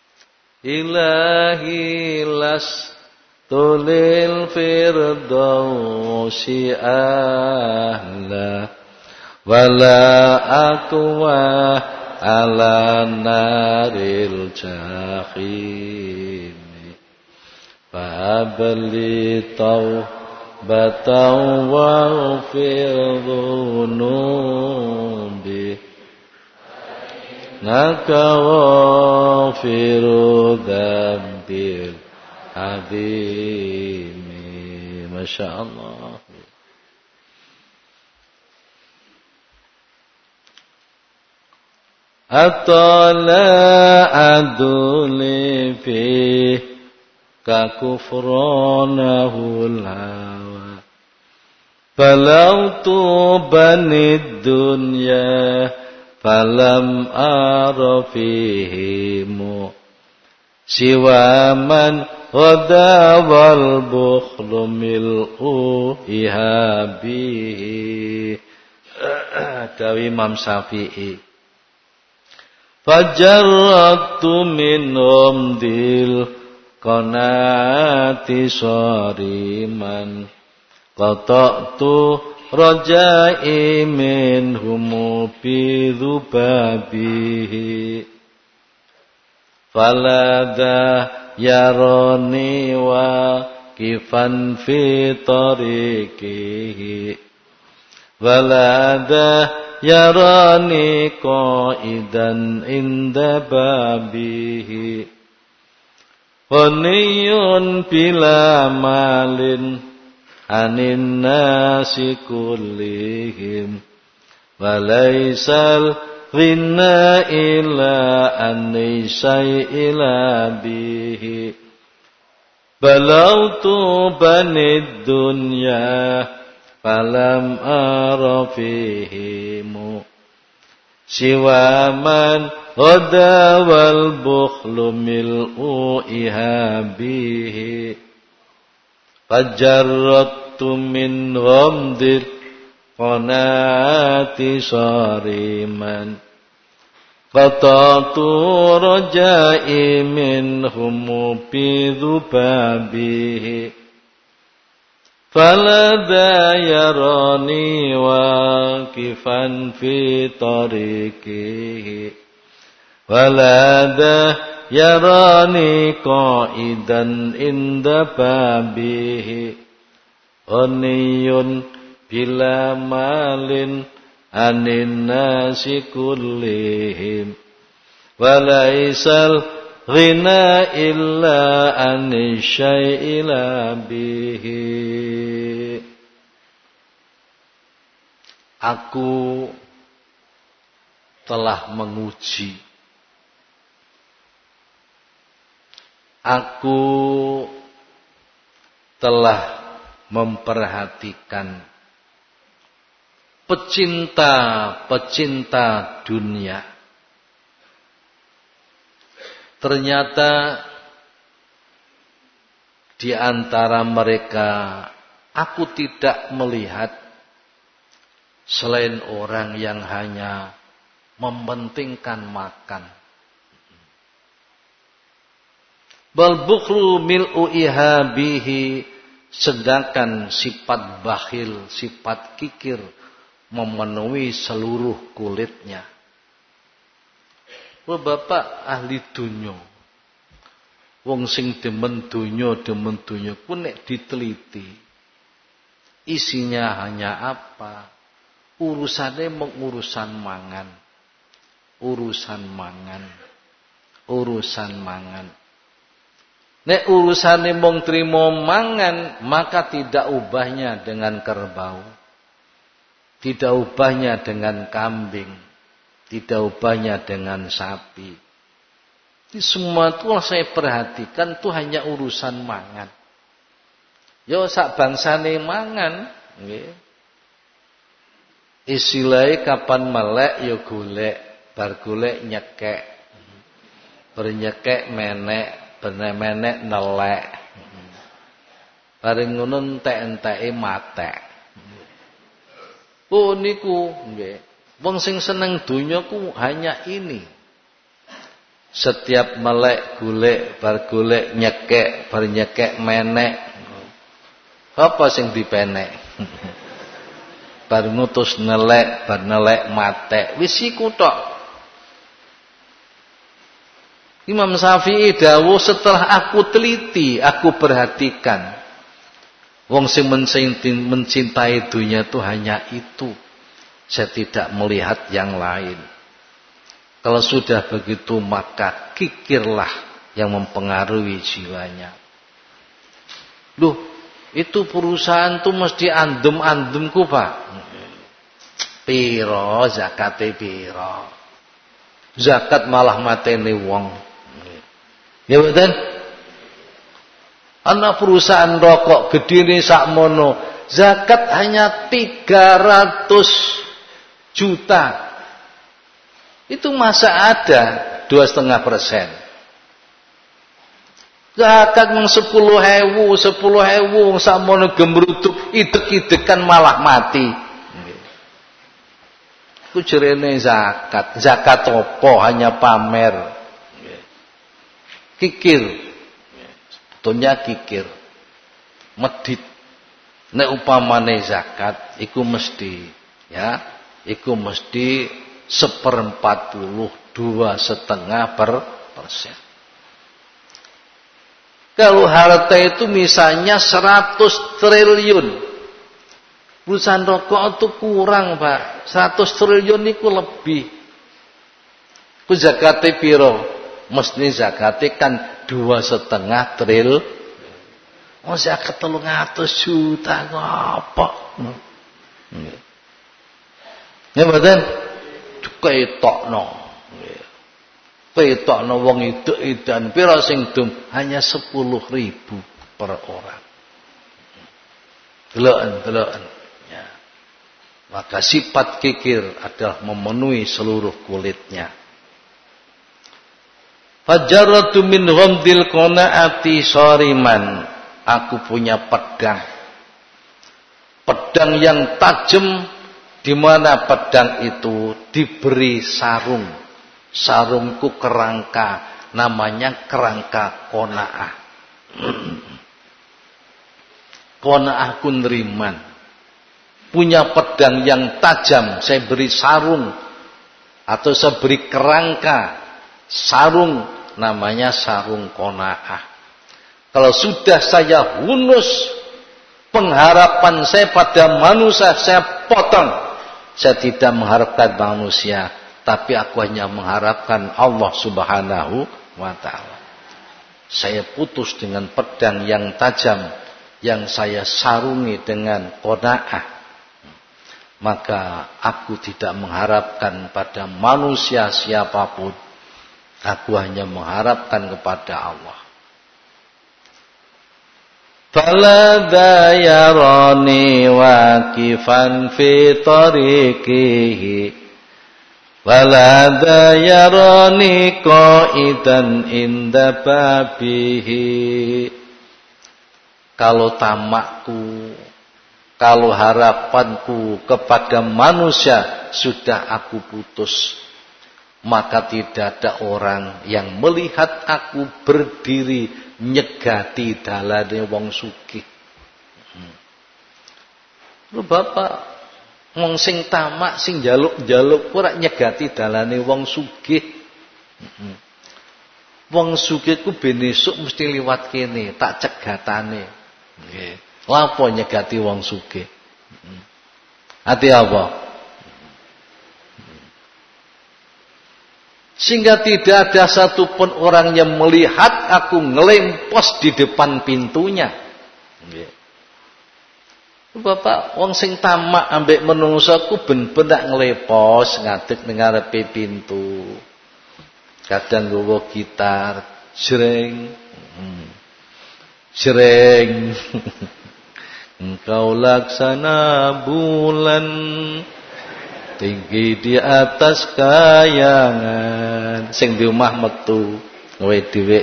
Ilahi las tulil firdausi ahla wala aqwa ala naril jahim fa'abli taubatan waghfir dhunubi naka waghfiru dhambil Habimi, Masya Allah. Atala aduli fi kakufranahul hawa balautu banid dunya falam arafihimu siwaman Wada wal bukhlu mil'u ihabihi Dawi Imam Syafi'i Fajarratu min umdil qanati sariman Qata'tu rajai minhumu bidhubabihi Falada yaroni wa kifan fi tariqihi walada yarani qaidan inda babihi huniyun bila malin anin nasi kullihim walaisal Ghina ila anni syai'ila bihi Balautu banid dunya Falam arafihimu Siwaman Gada wal bukhlu mil'u ihabihi Fajarratu min ghamdir Qanati sariman Qatatu rajai minhum bidhubabihi Falada yarani waqifan fi tariqihi Walada yarani qaidan inda babihi Uniyun bila malin anin nasi kullihim walaisal ghina illa anis syai'ila bihi Aku telah menguji Aku telah memperhatikan pecinta dunia. Ternyata Di antara mereka aku tidak melihat selain orang yang hanya mementingkan makan. Bal bukhlu mil'u ihabihi, sedangkan sifat bakhil, sifat kikir memenuhi seluruh kulitnya. Wah, bapak ahli dunya. Wong sing demen dunya ku nek diteliti isinya hanya apa? Urusannya mengurusan mangan. Urusan mangan. Nek urusane mung trimo mangan, maka tidak ubahnya dengan kerbau. Tidak ubahnya dengan kambing. Tidak ubahnya dengan sapi. Ini semua itu saya perhatikan itu hanya urusan mangan. Yo sak bangsane mangan, nggih. Istilahnya kapan melek yo golek, bar golek nyekek. Bar nyekek menek, bener-bener nelek. Bareng ngono entek-enteke matek. Oh niku nggih. Wong sing seneng donya ku hanya ini. Setiap melek golek, bar golek nyekek, bar nyekek menek. Apa sing dipenek? Bar ngutus nelek, bar nelek matek. Wis iku tok. Imam Syafi'i dawuh, setelah aku teliti, aku perhatikan. Wong sing mencintai dunia itu hanya itu. Saya tidak melihat yang lain. Kalau sudah begitu maka kikirlah yang mempengaruhi jiwanya. Loh, itu perusahaan tuh mesti andem-andemku, Pak. Piro zakate piro? Zakat malah mateni wong. Ya betul? Anak perusahaan rokok gedine sakmono, zakat hanya 300 juta. Itu masa ada 2,5%. Zakat mung 10.000 sakmono gemruduk idek-idekan malah mati. Ku jerene zakat. Zakat apa hanya pamer. Kikir. Sebetulnya kikir. Medit. Nek upamane zakat iku mesti ya, iku mesti 1/42,5%. Kalau harta itu misalnya 100 triliun. Perusahaan rokok itu kurang, Pak. 100 triliun itu lebih. Ku zakate piro? Mesti zakate kan 2,5 triliun. Oh, zakat 300 juta ngapa? Ya betul. Ketokno. Ketokno wong idek-idan pira sing dum hanya 10.000 per orang. Deloken. Ya. Maka sifat kikir adalah memenuhi seluruh kulitnya. Fajaratu min ghamdil qanaati sariman. Aku punya pedang. Pedang yang tajam, di mana pedang itu diberi sarung. Sarungku kerangka, namanya kerangka qanaah. Qanaah kunriman. Punya pedang yang tajam, saya beri sarung atau saya beri kerangka sarung, namanya sarung qanaah. Kalau sudah saya hunus pengharapan saya pada manusia, saya potong. Saya tidak mengharapkan manusia, tapi aku hanya mengharapkan Allah Subhanahu wa ta'ala. Saya putus dengan pedang yang tajam yang saya sarungi dengan qanaah. Maka aku tidak mengharapkan pada manusia siapapun. Aku hanya mengharapkan kepada Allah. Fala dayarani waqifan fi tariqihi wala dayarani qaidan inda babihi. kalau tamakku, kalau harapanku kepada manusia sudah aku putus, maka tidak ada orang yang melihat aku berdiri nyegati dalane wong sugih. Lho Bapak, wong sing tamak, sing njaluk-njaluk ora nyegati dalane wong sugih. Wong sugih ku ben esuk mesti liwat kene, tak cegatane. Nggih. Lapo nyegati wong sugih? Ati apa? Sehingga tidak ada satupun orang yang melihat aku ngelempos di depan pintunya. Nggih. Bapak, wong sing tamak ambek menungsaku ben-ben ngelepos ngadeg ning ngarepe pintu. Kadang nggawa gitar, jreng. Jreng. Engkau laksana bulan tinggi di atas kayangan. Sing di omah metu, kowe dhewe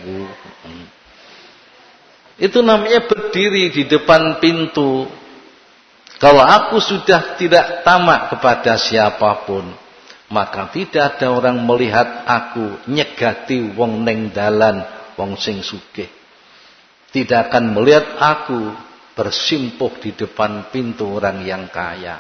1000. Itu namanya berdiri di depan pintu. Kalau aku sudah tidak tamak kepada siapapun, maka tidak ada orang melihat aku nyegati wong neng dalan, wong sing sugih. Tidak akan melihat aku bersimpuh di depan pintu orang yang kaya.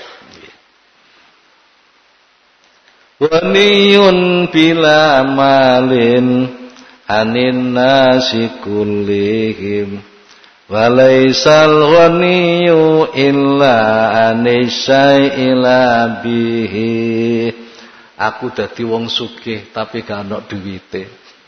Waniyun bila malin anin nasi kullihim walaisal ghaniyu illa anisya'ila bihi. Aku dadi wong sugih tapi gak ana duwite.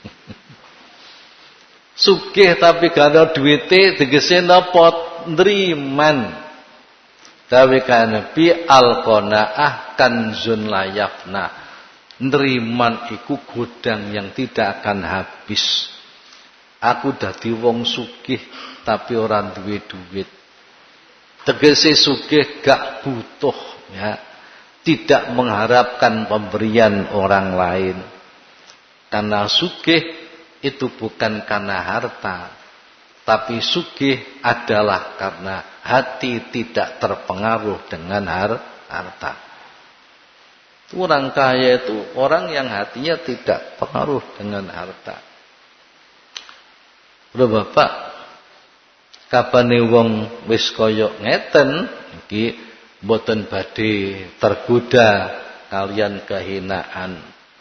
Sugih tapi gak ana duwite tegese napa? Ndriman. Dawe Nabi al-qanaah kanzun la yafna. Ndriman iku godang yang tidak akan habis. Aku dadi wong sugih tapi ora duwe duit. Tegese sugih gak butuh ya. Tidak mengharapkan pemberian orang lain. Karena sugih itu bukan karena harta, tapi sugih adalah karena hati tidak terpengaruh dengan harta. Orang kaya itu orang yang hatinya tidak pengaruh dengan harta. Lho Bapak, kapane wong wis kaya ngeten iki mboten badhe tergoda kalian kehinaan.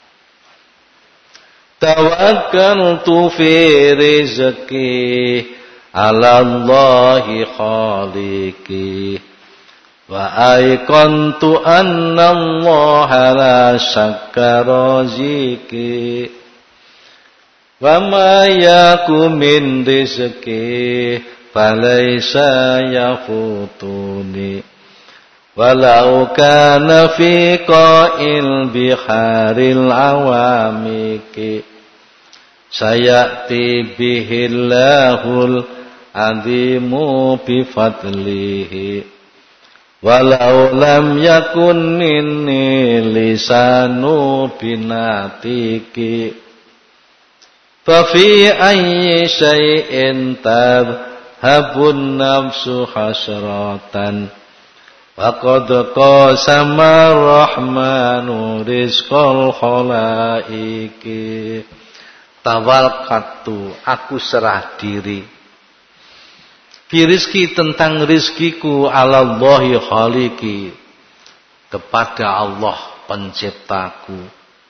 Tawakkaltu fi rizqi 'ala Allahi khaliqi wa aiqantu anna Allaha la syakka raziki wa ma yakum min rizqi falaysa yafutuni walau kana fi qa'il biharil awamiki sayati bihillahul azimu bifadlihi walau lam yakun minni lisanu binatiki fa fi ayyi syai'in tabhabun nafsu hasratan faqad qasama rahmanu rizqal khalaiki. Tawakkaltu, aku serah diri. Fi rizki, tentang rizkiku, 'ala Allahi khaliqi, kepada Allah penciptaku.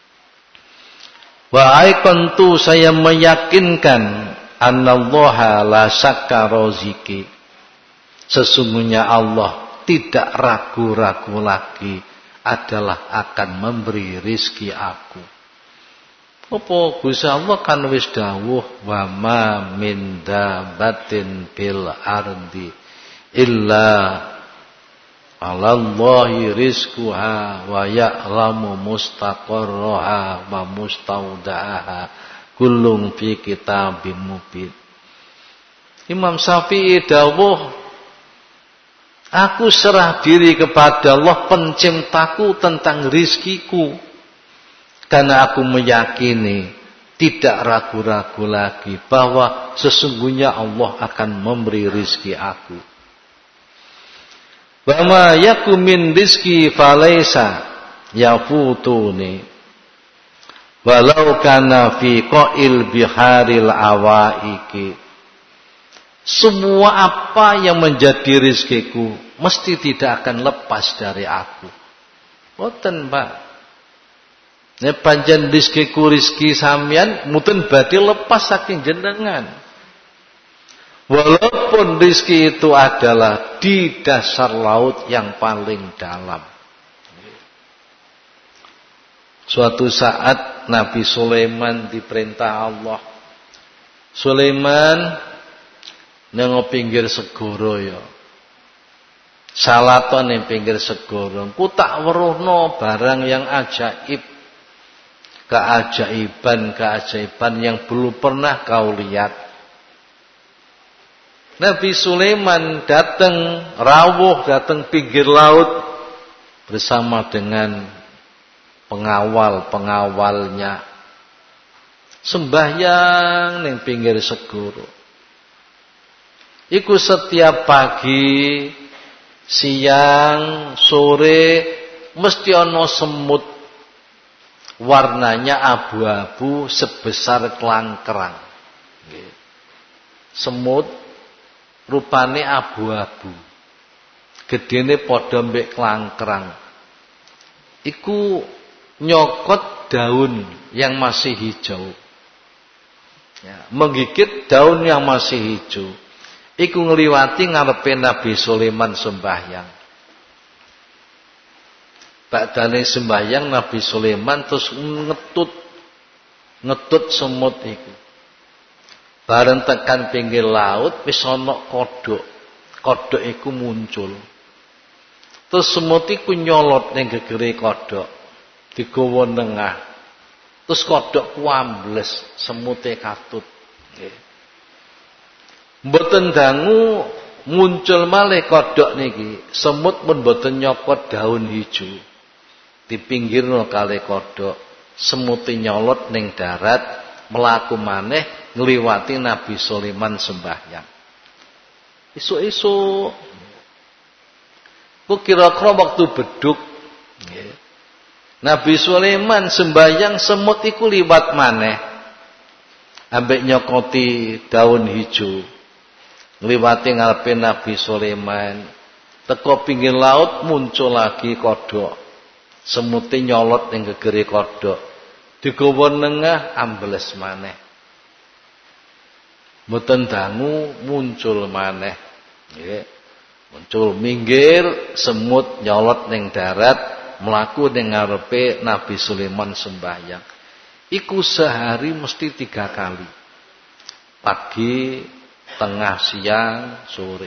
Wa aiqantu, saya meyakinkan annallaha la syakka raziki, sesungguhnya Allah tidak ragu-ragu lagi adalah akan memberi rizki aku. Apa Gusti Allah kan wis dawuh wa ma min dabatin bil ardi illa 'alallahi rizquha wa ya'lamu mustaqarraha wa mustaudaaha kullun fi kitabim mubin. Imam Syafi'i dawuh, aku serah diri kepada Allah penciptaku tentang rizkiku. Karena aku meyakini tidak ragu-ragu lagi bahwa sesungguhnya Allah akan memberi rizki aku. Wa ma yakum min rizki falaisa yafutuni walau kana fi qa'il biharil awaiki. Semua apa yang menjadi rizkiku mesti tidak akan lepas dari aku. Boten, Pak. Nek pancen rizkiku rizki sampeyan mboten badhe lepas saking jenengan. Walaupun rizki itu adalah di dasar laut yang paling dalam. Suatu saat Nabi Sulaiman diperintah Allah. Sulaiman nang pinggir segara ya. Salaton ning pinggir segara. Ku tak weruhno barang yang ajaib. Keajaiban yang belum pernah kau lihat. Nabi Sulaiman datang rawuh datang pinggir laut bersama dengan pengawal-pengawalnya sembahyang ning pinggir segara. Iku setiap pagi, siang, sore mesti ana semut warnanya abu-abu sebesar kelangkerang. Semut rupane abu-abu. Gedene padha mbek kelangkerang. Iku nyokot daun yang masih hijau. Ya, menggigit daun yang masih hijau. Iku ngliwati ngarepe Nabi Sulaiman sembahyang. Badane sembahyang Nabi Sulaiman terus ngetut semut iku. Bareng tekan pinggir laut wis ana kodhok. Kodhok iku muncul. Terus semut iku nyolot ning gegere kodhok. Digawa nengah. Terus kodhok ku ambles, semute katut. Nggih. Mboten dangu muncul malih kodhok niki. Semut pun mboten nyokot daun hijau. Dipinggirno kalih kodhok. Semute nyolot ning darat, mlaku maneh ngliwati Nabi Sulaiman sembahyang. Esuk-esuk ku kira-kira waktu beduk nggih. Nabi Sulaiman sembahyang semut iku liwat maneh. Ambek nyokoti daun hijau. Ngliwati ngarepe Nabi Sulaiman. Teko pinggir laut muncul lagi kodhok. Semute nyolot ning gegere kodhok. Digawa nengah ambles maneh. Mboten dangu muncul maneh. Nggih. Muncul minggir semut nyolot ning darat, mlaku ning ngarepe Nabi Sulaiman sembahyang. Iku sehari mesti 3 kali. Pagi, tengah, siang, sore.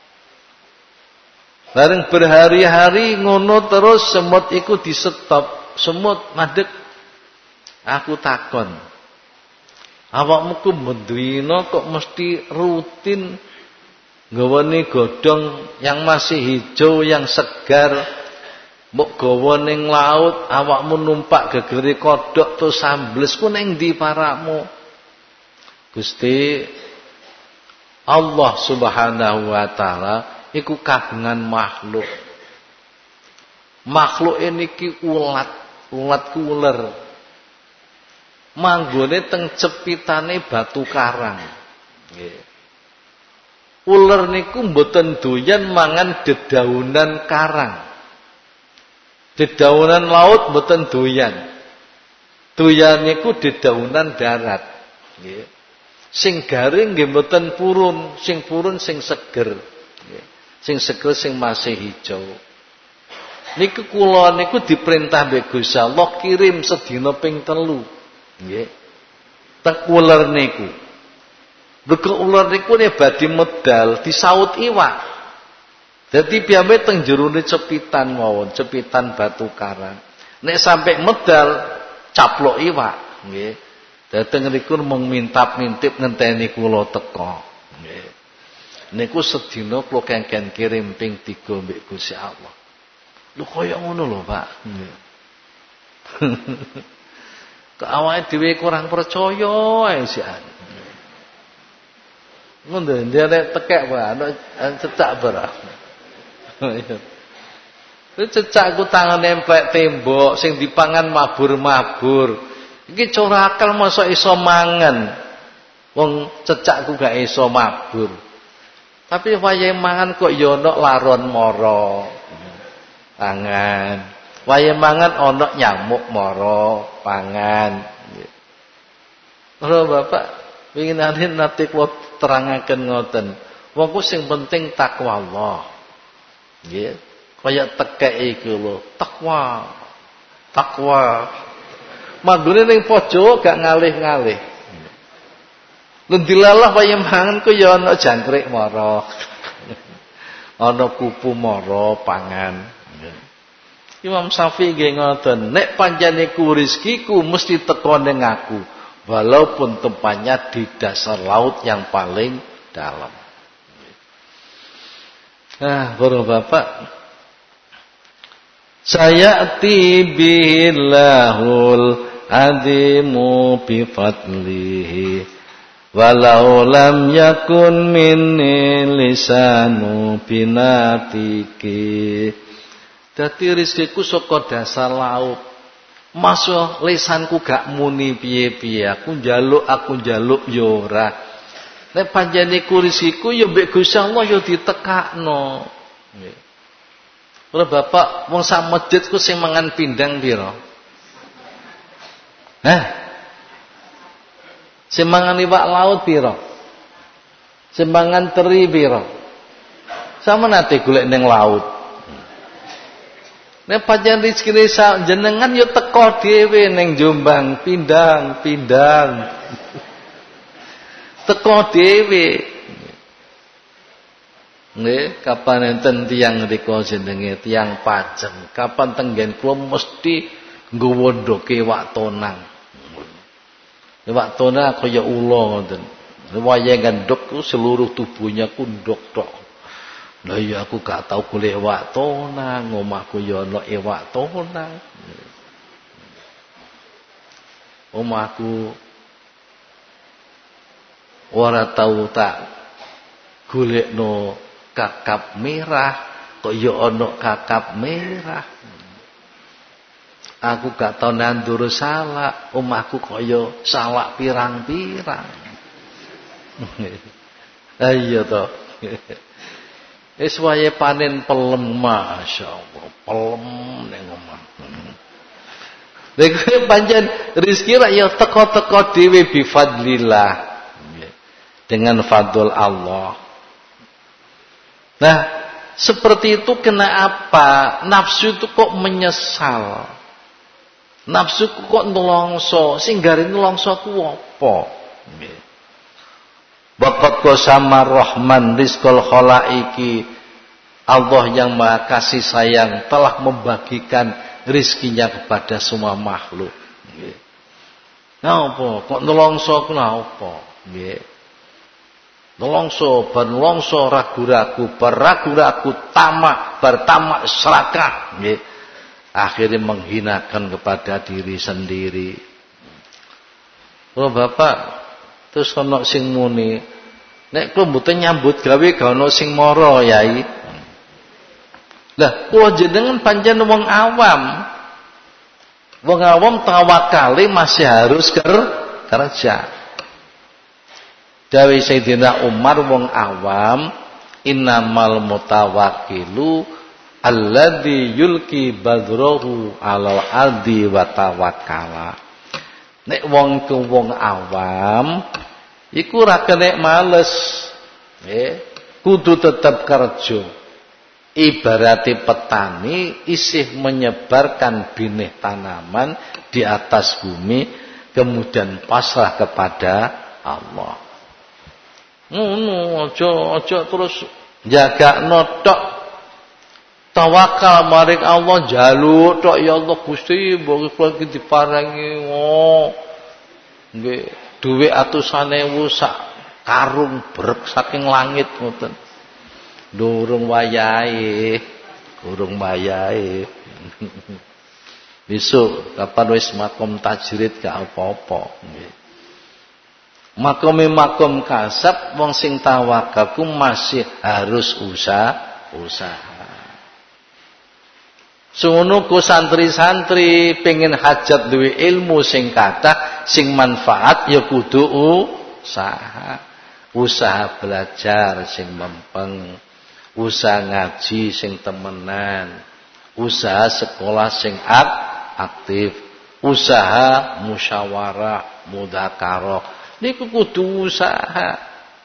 Bareng berhari-hari ngono terus semut iku disetop. Semut madeg. Aku takon. Awakmu ku mendina kok mesti rutin nggawane godhong yang masih hijau, yang segar. Mbok gawa ning laut, awakmu numpak gegere kodhok terus ambles ku ning ndi paramu? Gusti Allah Subhanahu wa taala iku kagungan makhluk. Makhluk niki ulat ku uler. Manggone teng cepitane batu karang. Nggih. Uler niku mboten doyan mangan dedaunan karang. Dedaunan laut mboten doyan. Doyan niku dedaunan darat. Nggih. Sing garing nggih mboten purun, sing purun sing seger. Nggih. Sing seger sing masih hijau. Niku kula niku diperintah mbek Gusti Allah kirim sedina ping 3. Nggih. Teng uler niku. Mergo uler niku nek badhe medal disaut iwak. Dadi piyambake teng jerone cepitan mawon, cepitan batu karang. Nek sampai medal caplok iwak, nggih. Dateng niku mung mintap-mintip ngenteni kula teka. Nggih. Niku sedina kula kengken kirim ping 3 mbek Gusti Allah. Lho kaya ngono lho, Pak. Nggih. Kok awake dhewe kurang percaya ae sian. Ngono dia nek tekek wae ana cecak bara. Itu cecak ku tangan nemplek tembok sing dipangan mabur-mabur. Iki cara akal mosok iso mangan. Wong cecakku gak iso mabur. Tapi wayahe mangan kok ya ana laron mara. Pangan. Wayahe mangan ana nyamuk mara, pangan. Lho Bapak, winginane nate kula terangaken ngoten. Wong ku sing penting takwa Allah. Nggih. Kaya tekek iku lho, takwa. Takwa. Manggone ning pojok gak ngalih-ngalih. Lha dilalah wayahe mangan ku ya ana jangkrik mara. Ana kupu mara pangan. Imam Syafi'i nggih ngoten, nek pancene ku rezekiku mesti teko ning aku, walaupun tempatnya di dasar laut yang paling dalam. Nah, Bapak, sayati bihillahul adimu bifadlihi walau lam yakun minni lisanu binatiki. Dadi rezekiku saka dasar laut. Masuk lisanku gak muni piye-piye, aku njaluk ya ora. Nek panjene ku rezekiku ya mbek Gusti Allah ya ditekakno. Nggih. Ora Bapak, wong sak masjid ku sing mangan pindang pira? Hah? Sing mangan iwak laut pira? Sing mangan teri pira? Sama nate golek ning laut. Nek pancen rezekine jenengan ya teko dhewe ning Jombang pindang. Teko dhewe. Nggih, kapan enten tiyang mriko jenenge tiyang Pajem. Kapan tenggen kula mesti nggawa ndoke iwak tonang. Iwak tonang kaya ula ngoten. Wayahe ngendhok seluruh tubuhnya ku ndok tok. Lah ya aku gak tau golek iwak tonang, omahku ya ana iwak tonang. Omahku ora tau tak golekno kakap merah, kok ya ana kakap merah. Aku gak tau nandur salak, omahku kaya salak pirang-pirang. Ayo to. Wis wayahe panen pelem, masyaallah, pelem ning omah. Lha pancen rezeki rak ya teko-teko dhewe bi fadlillah. Dengan fadl Allah. Nah, seperti itu kenapa nafsu itu kok menyesal? Nafsu kok nelongso, sing gare nelongso ku apa? Nggih. Waqad qasama Rahman rizqal khalaiki. Allah yang Maha Kasih Sayang telah membagikan rizkinya kepada semua makhluk. Nggih. Napa kok nelongso ku napa? Nggih. Nelongso bar nelongso ragu-ragu, beragu-ragu tamak, bertamak serakah. Nggih. Akhirnya menghinakan kepada diri sendiri. Oh Bapak, terus ana sing muni, nek kula mboten nyambut gawe ga ana sing mara yai. Lah kula jenengan pancen wong awam. Wong awam tawakale masih harus kerja. Dawe Sayyidina Umar wong awam, innamal mutawakkilu alladzi yulki badrahu 'alal ardi wa tawakkala. Nek wong ku wong awam iku ora kenek males. Kudu tetep kerja. Ibarati petani isih menyebarkan benih tanaman di atas bumi kemudian pasrah kepada Allah. Aja terus jagakno tok. Tawakal maring Allah, jaluk tok ya Allah Gusti mbok kula iki diparingi nggih dhuwit atusan ewu sak karung brek saking langit ngoten. Durung wayahe. Besok kapan wis makom tajrid gak apa-apa. Makom kasab wong sing tawakal ku masih harus usaha. Sono ku santri-santri pengen hajat duwe ilmu sing kathah sing manfaat ya kudu usaha. Usaha belajar sing mempeng, usaha ngaji sing temenan, usaha sekolah sing aktif, usaha musyawarah, mudzakarah. Niku kudu usaha.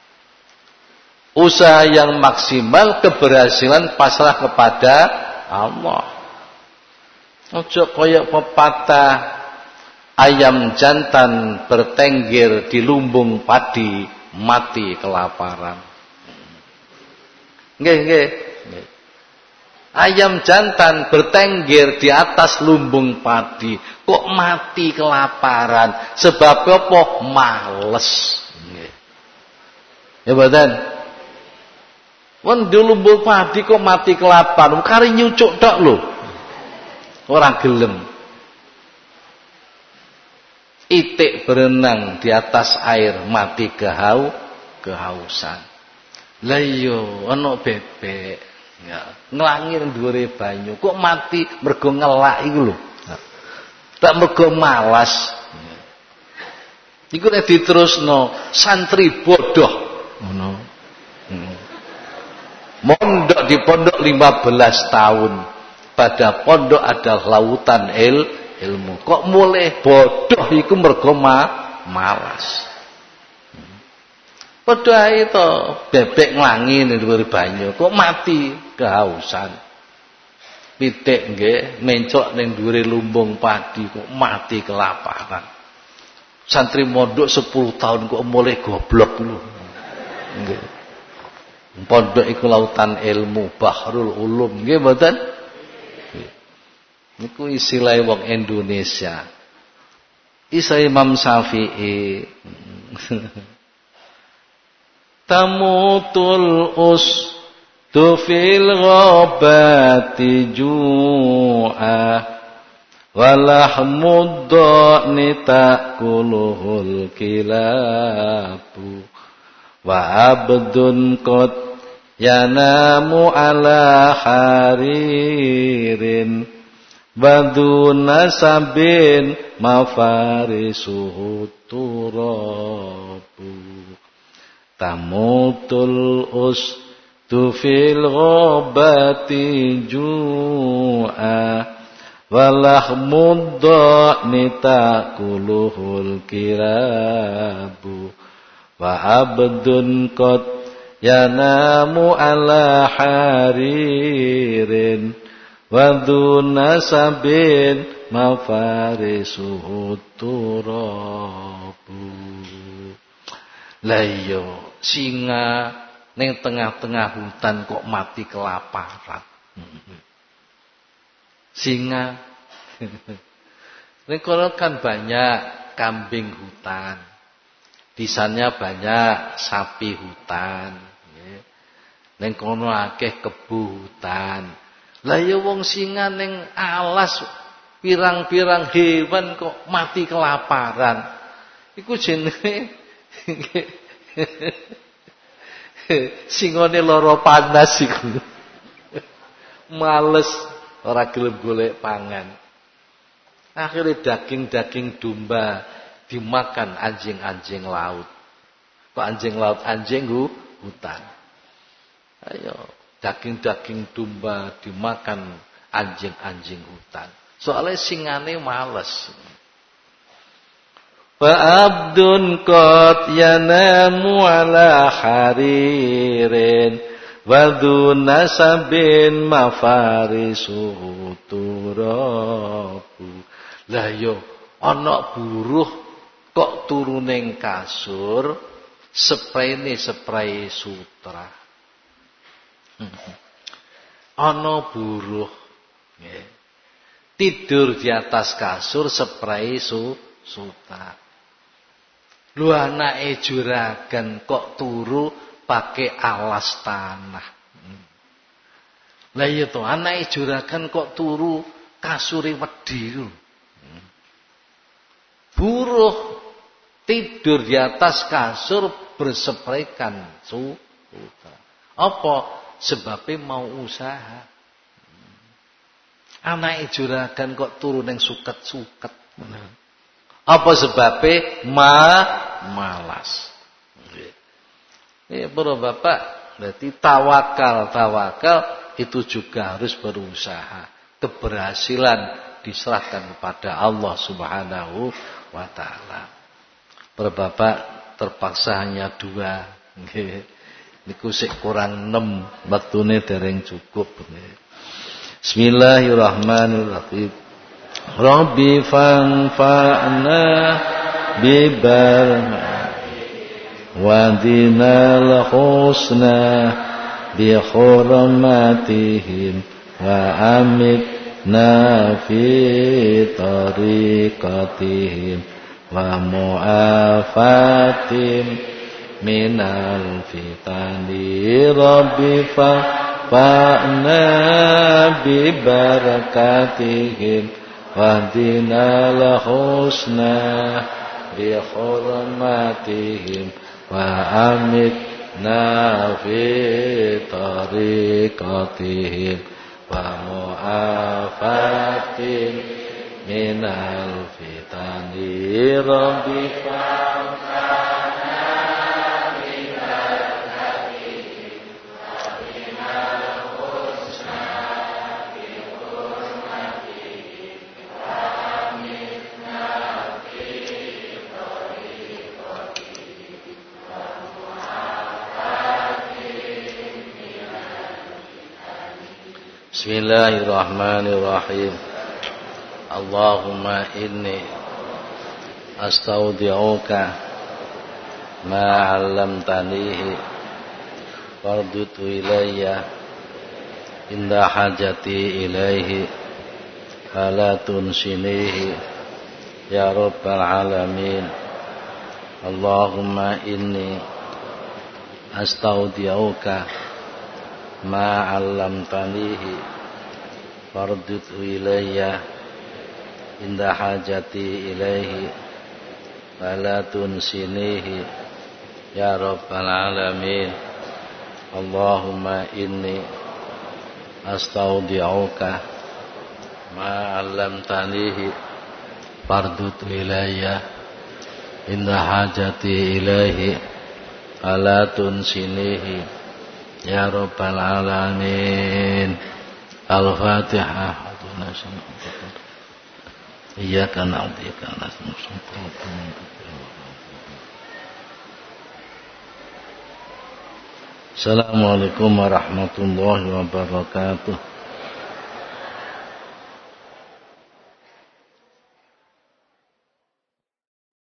Usaha yang maksimal, keberhasilan pasrah kepada Allah. Ojo koyok pepatah ayam jantan bertengger di lumbung padi mati kelaparan. Nggih. Ayam jantan bertengger di atas lumbung padi kok mati kelaparan. Sebab apa? Males. Nggih. Ya mboten. Wong di lumbung padi kok mati kelaparan, kari nyucuk tok lho. Ora gelem. Itik berenang di atas air mati kehausan. Lah iya ana bebek ya nglangir dhuwure banyu kok mati mergo ngelak iku lho. Tak mergo malas. Iku nek diterusno santri bodoh ngono. Mondok di pondok 15 tahun. Pada pondok adalah lautan ilmu. Kok mulai bodoh iku mergo malas. Padha itu bebek nglangi ning dhuwur banyu kok mati kehausan. Pitik nggih mencok ning dhuwure lumbung padi kok mati kelaparan. Santri mondok 10 tahun kok mulai goblok lho. Nggih. Pondok iku lautan ilmu, bahrul ulum nggih mboten? Niku istilah wong Indonesia. Isa Imam Syafi'i. Tamutul usdu fil ghabati ju'a walahmud dhani ta'kuluhul kilabu wa abdun qad yanamu ala haririn baduna sabin mafarisuhu turabu tamutul usdu fil ghabati ju'a walahmud dhani ta'kuluhul kirabu wa abdun qad yanamu ala haririn waduna sabin mafarisuhu turabu. Lah iya singa ning tengah-tengah hutan kok mati kelaparan. Singa ning kono kan banyak kambing hutan. Di sana banyak sapi hutan. Ning kono akeh kebu hutan. Lah ya wong singa ning alas pirang-pirang hewan kok mati kelaparan. Iku jenenge singone lara panas iku. Males ora gelem golek pangan. Akhirnya daging-daging domba dimakan anjing-anjing laut. Kok anjing laut anjing hutan. Ayo daging-daging domba dimakan anjing-anjing hutan. Soalnya singane males. Wa abdun qad yanamu ala haririn wa duna sabin mafarisuhu turabu. Lah yo ana buruh kok turuning kasur sprayne spray sutra. Ana buruh nggih. Tidur di atas kasur spray sutra. Lu anake juragan kok turu pakai alas tanah. Lah iya to anake juragan kok turu kasure wedi. Buruh tidur di atas kasur berseprekan sutra. Apa? Sebabnya mau usaha. Anake juragan kok turu ning suket-suket. Apa sebabnya? Malas. Para bapak, berarti tawakal itu juga harus berusaha. Keberhasilan diserahkan kepada Allah Subhanahu wa taala. Para bapak terpaksa hanya 2. Nggih. Niku sik kurang 6, wektune dereng cukup. Bismillahirrahmanirrahim. Rabbi fanfa'na bibar wa dinal husna bi hurmatihim wa amitna fi tariqatihim wa mu'afatim minal fitani rabbi fa'na bi barakatihim wa dinal husna bi hurmatihim wa amitna fi tariqatihim wa mu'afatim minal fitani rabbi Bismillahirrahmanirrahim. Allahumma inni astaudi'uka ma 'allamtanihi fardutu ilayya inda hajati ilaihi fala tunsinihi ya rabbal alamin. Allahumma inni astaudi'uka ma 'allamtanihi fardhu ilayya inda hajati ilaihi fala tunsinihi ya rabbal alamin. Allahumma inni astaudi'uka ma 'allamtanihi fardhu ilayya inda hajati ilaihi fala tunsinihi ya rabbal alamin. Al-Fatihah. Iyyaka na'budu wa iyyaka nasta'in. Assalamualaikum warahmatullahi wabarakatuh.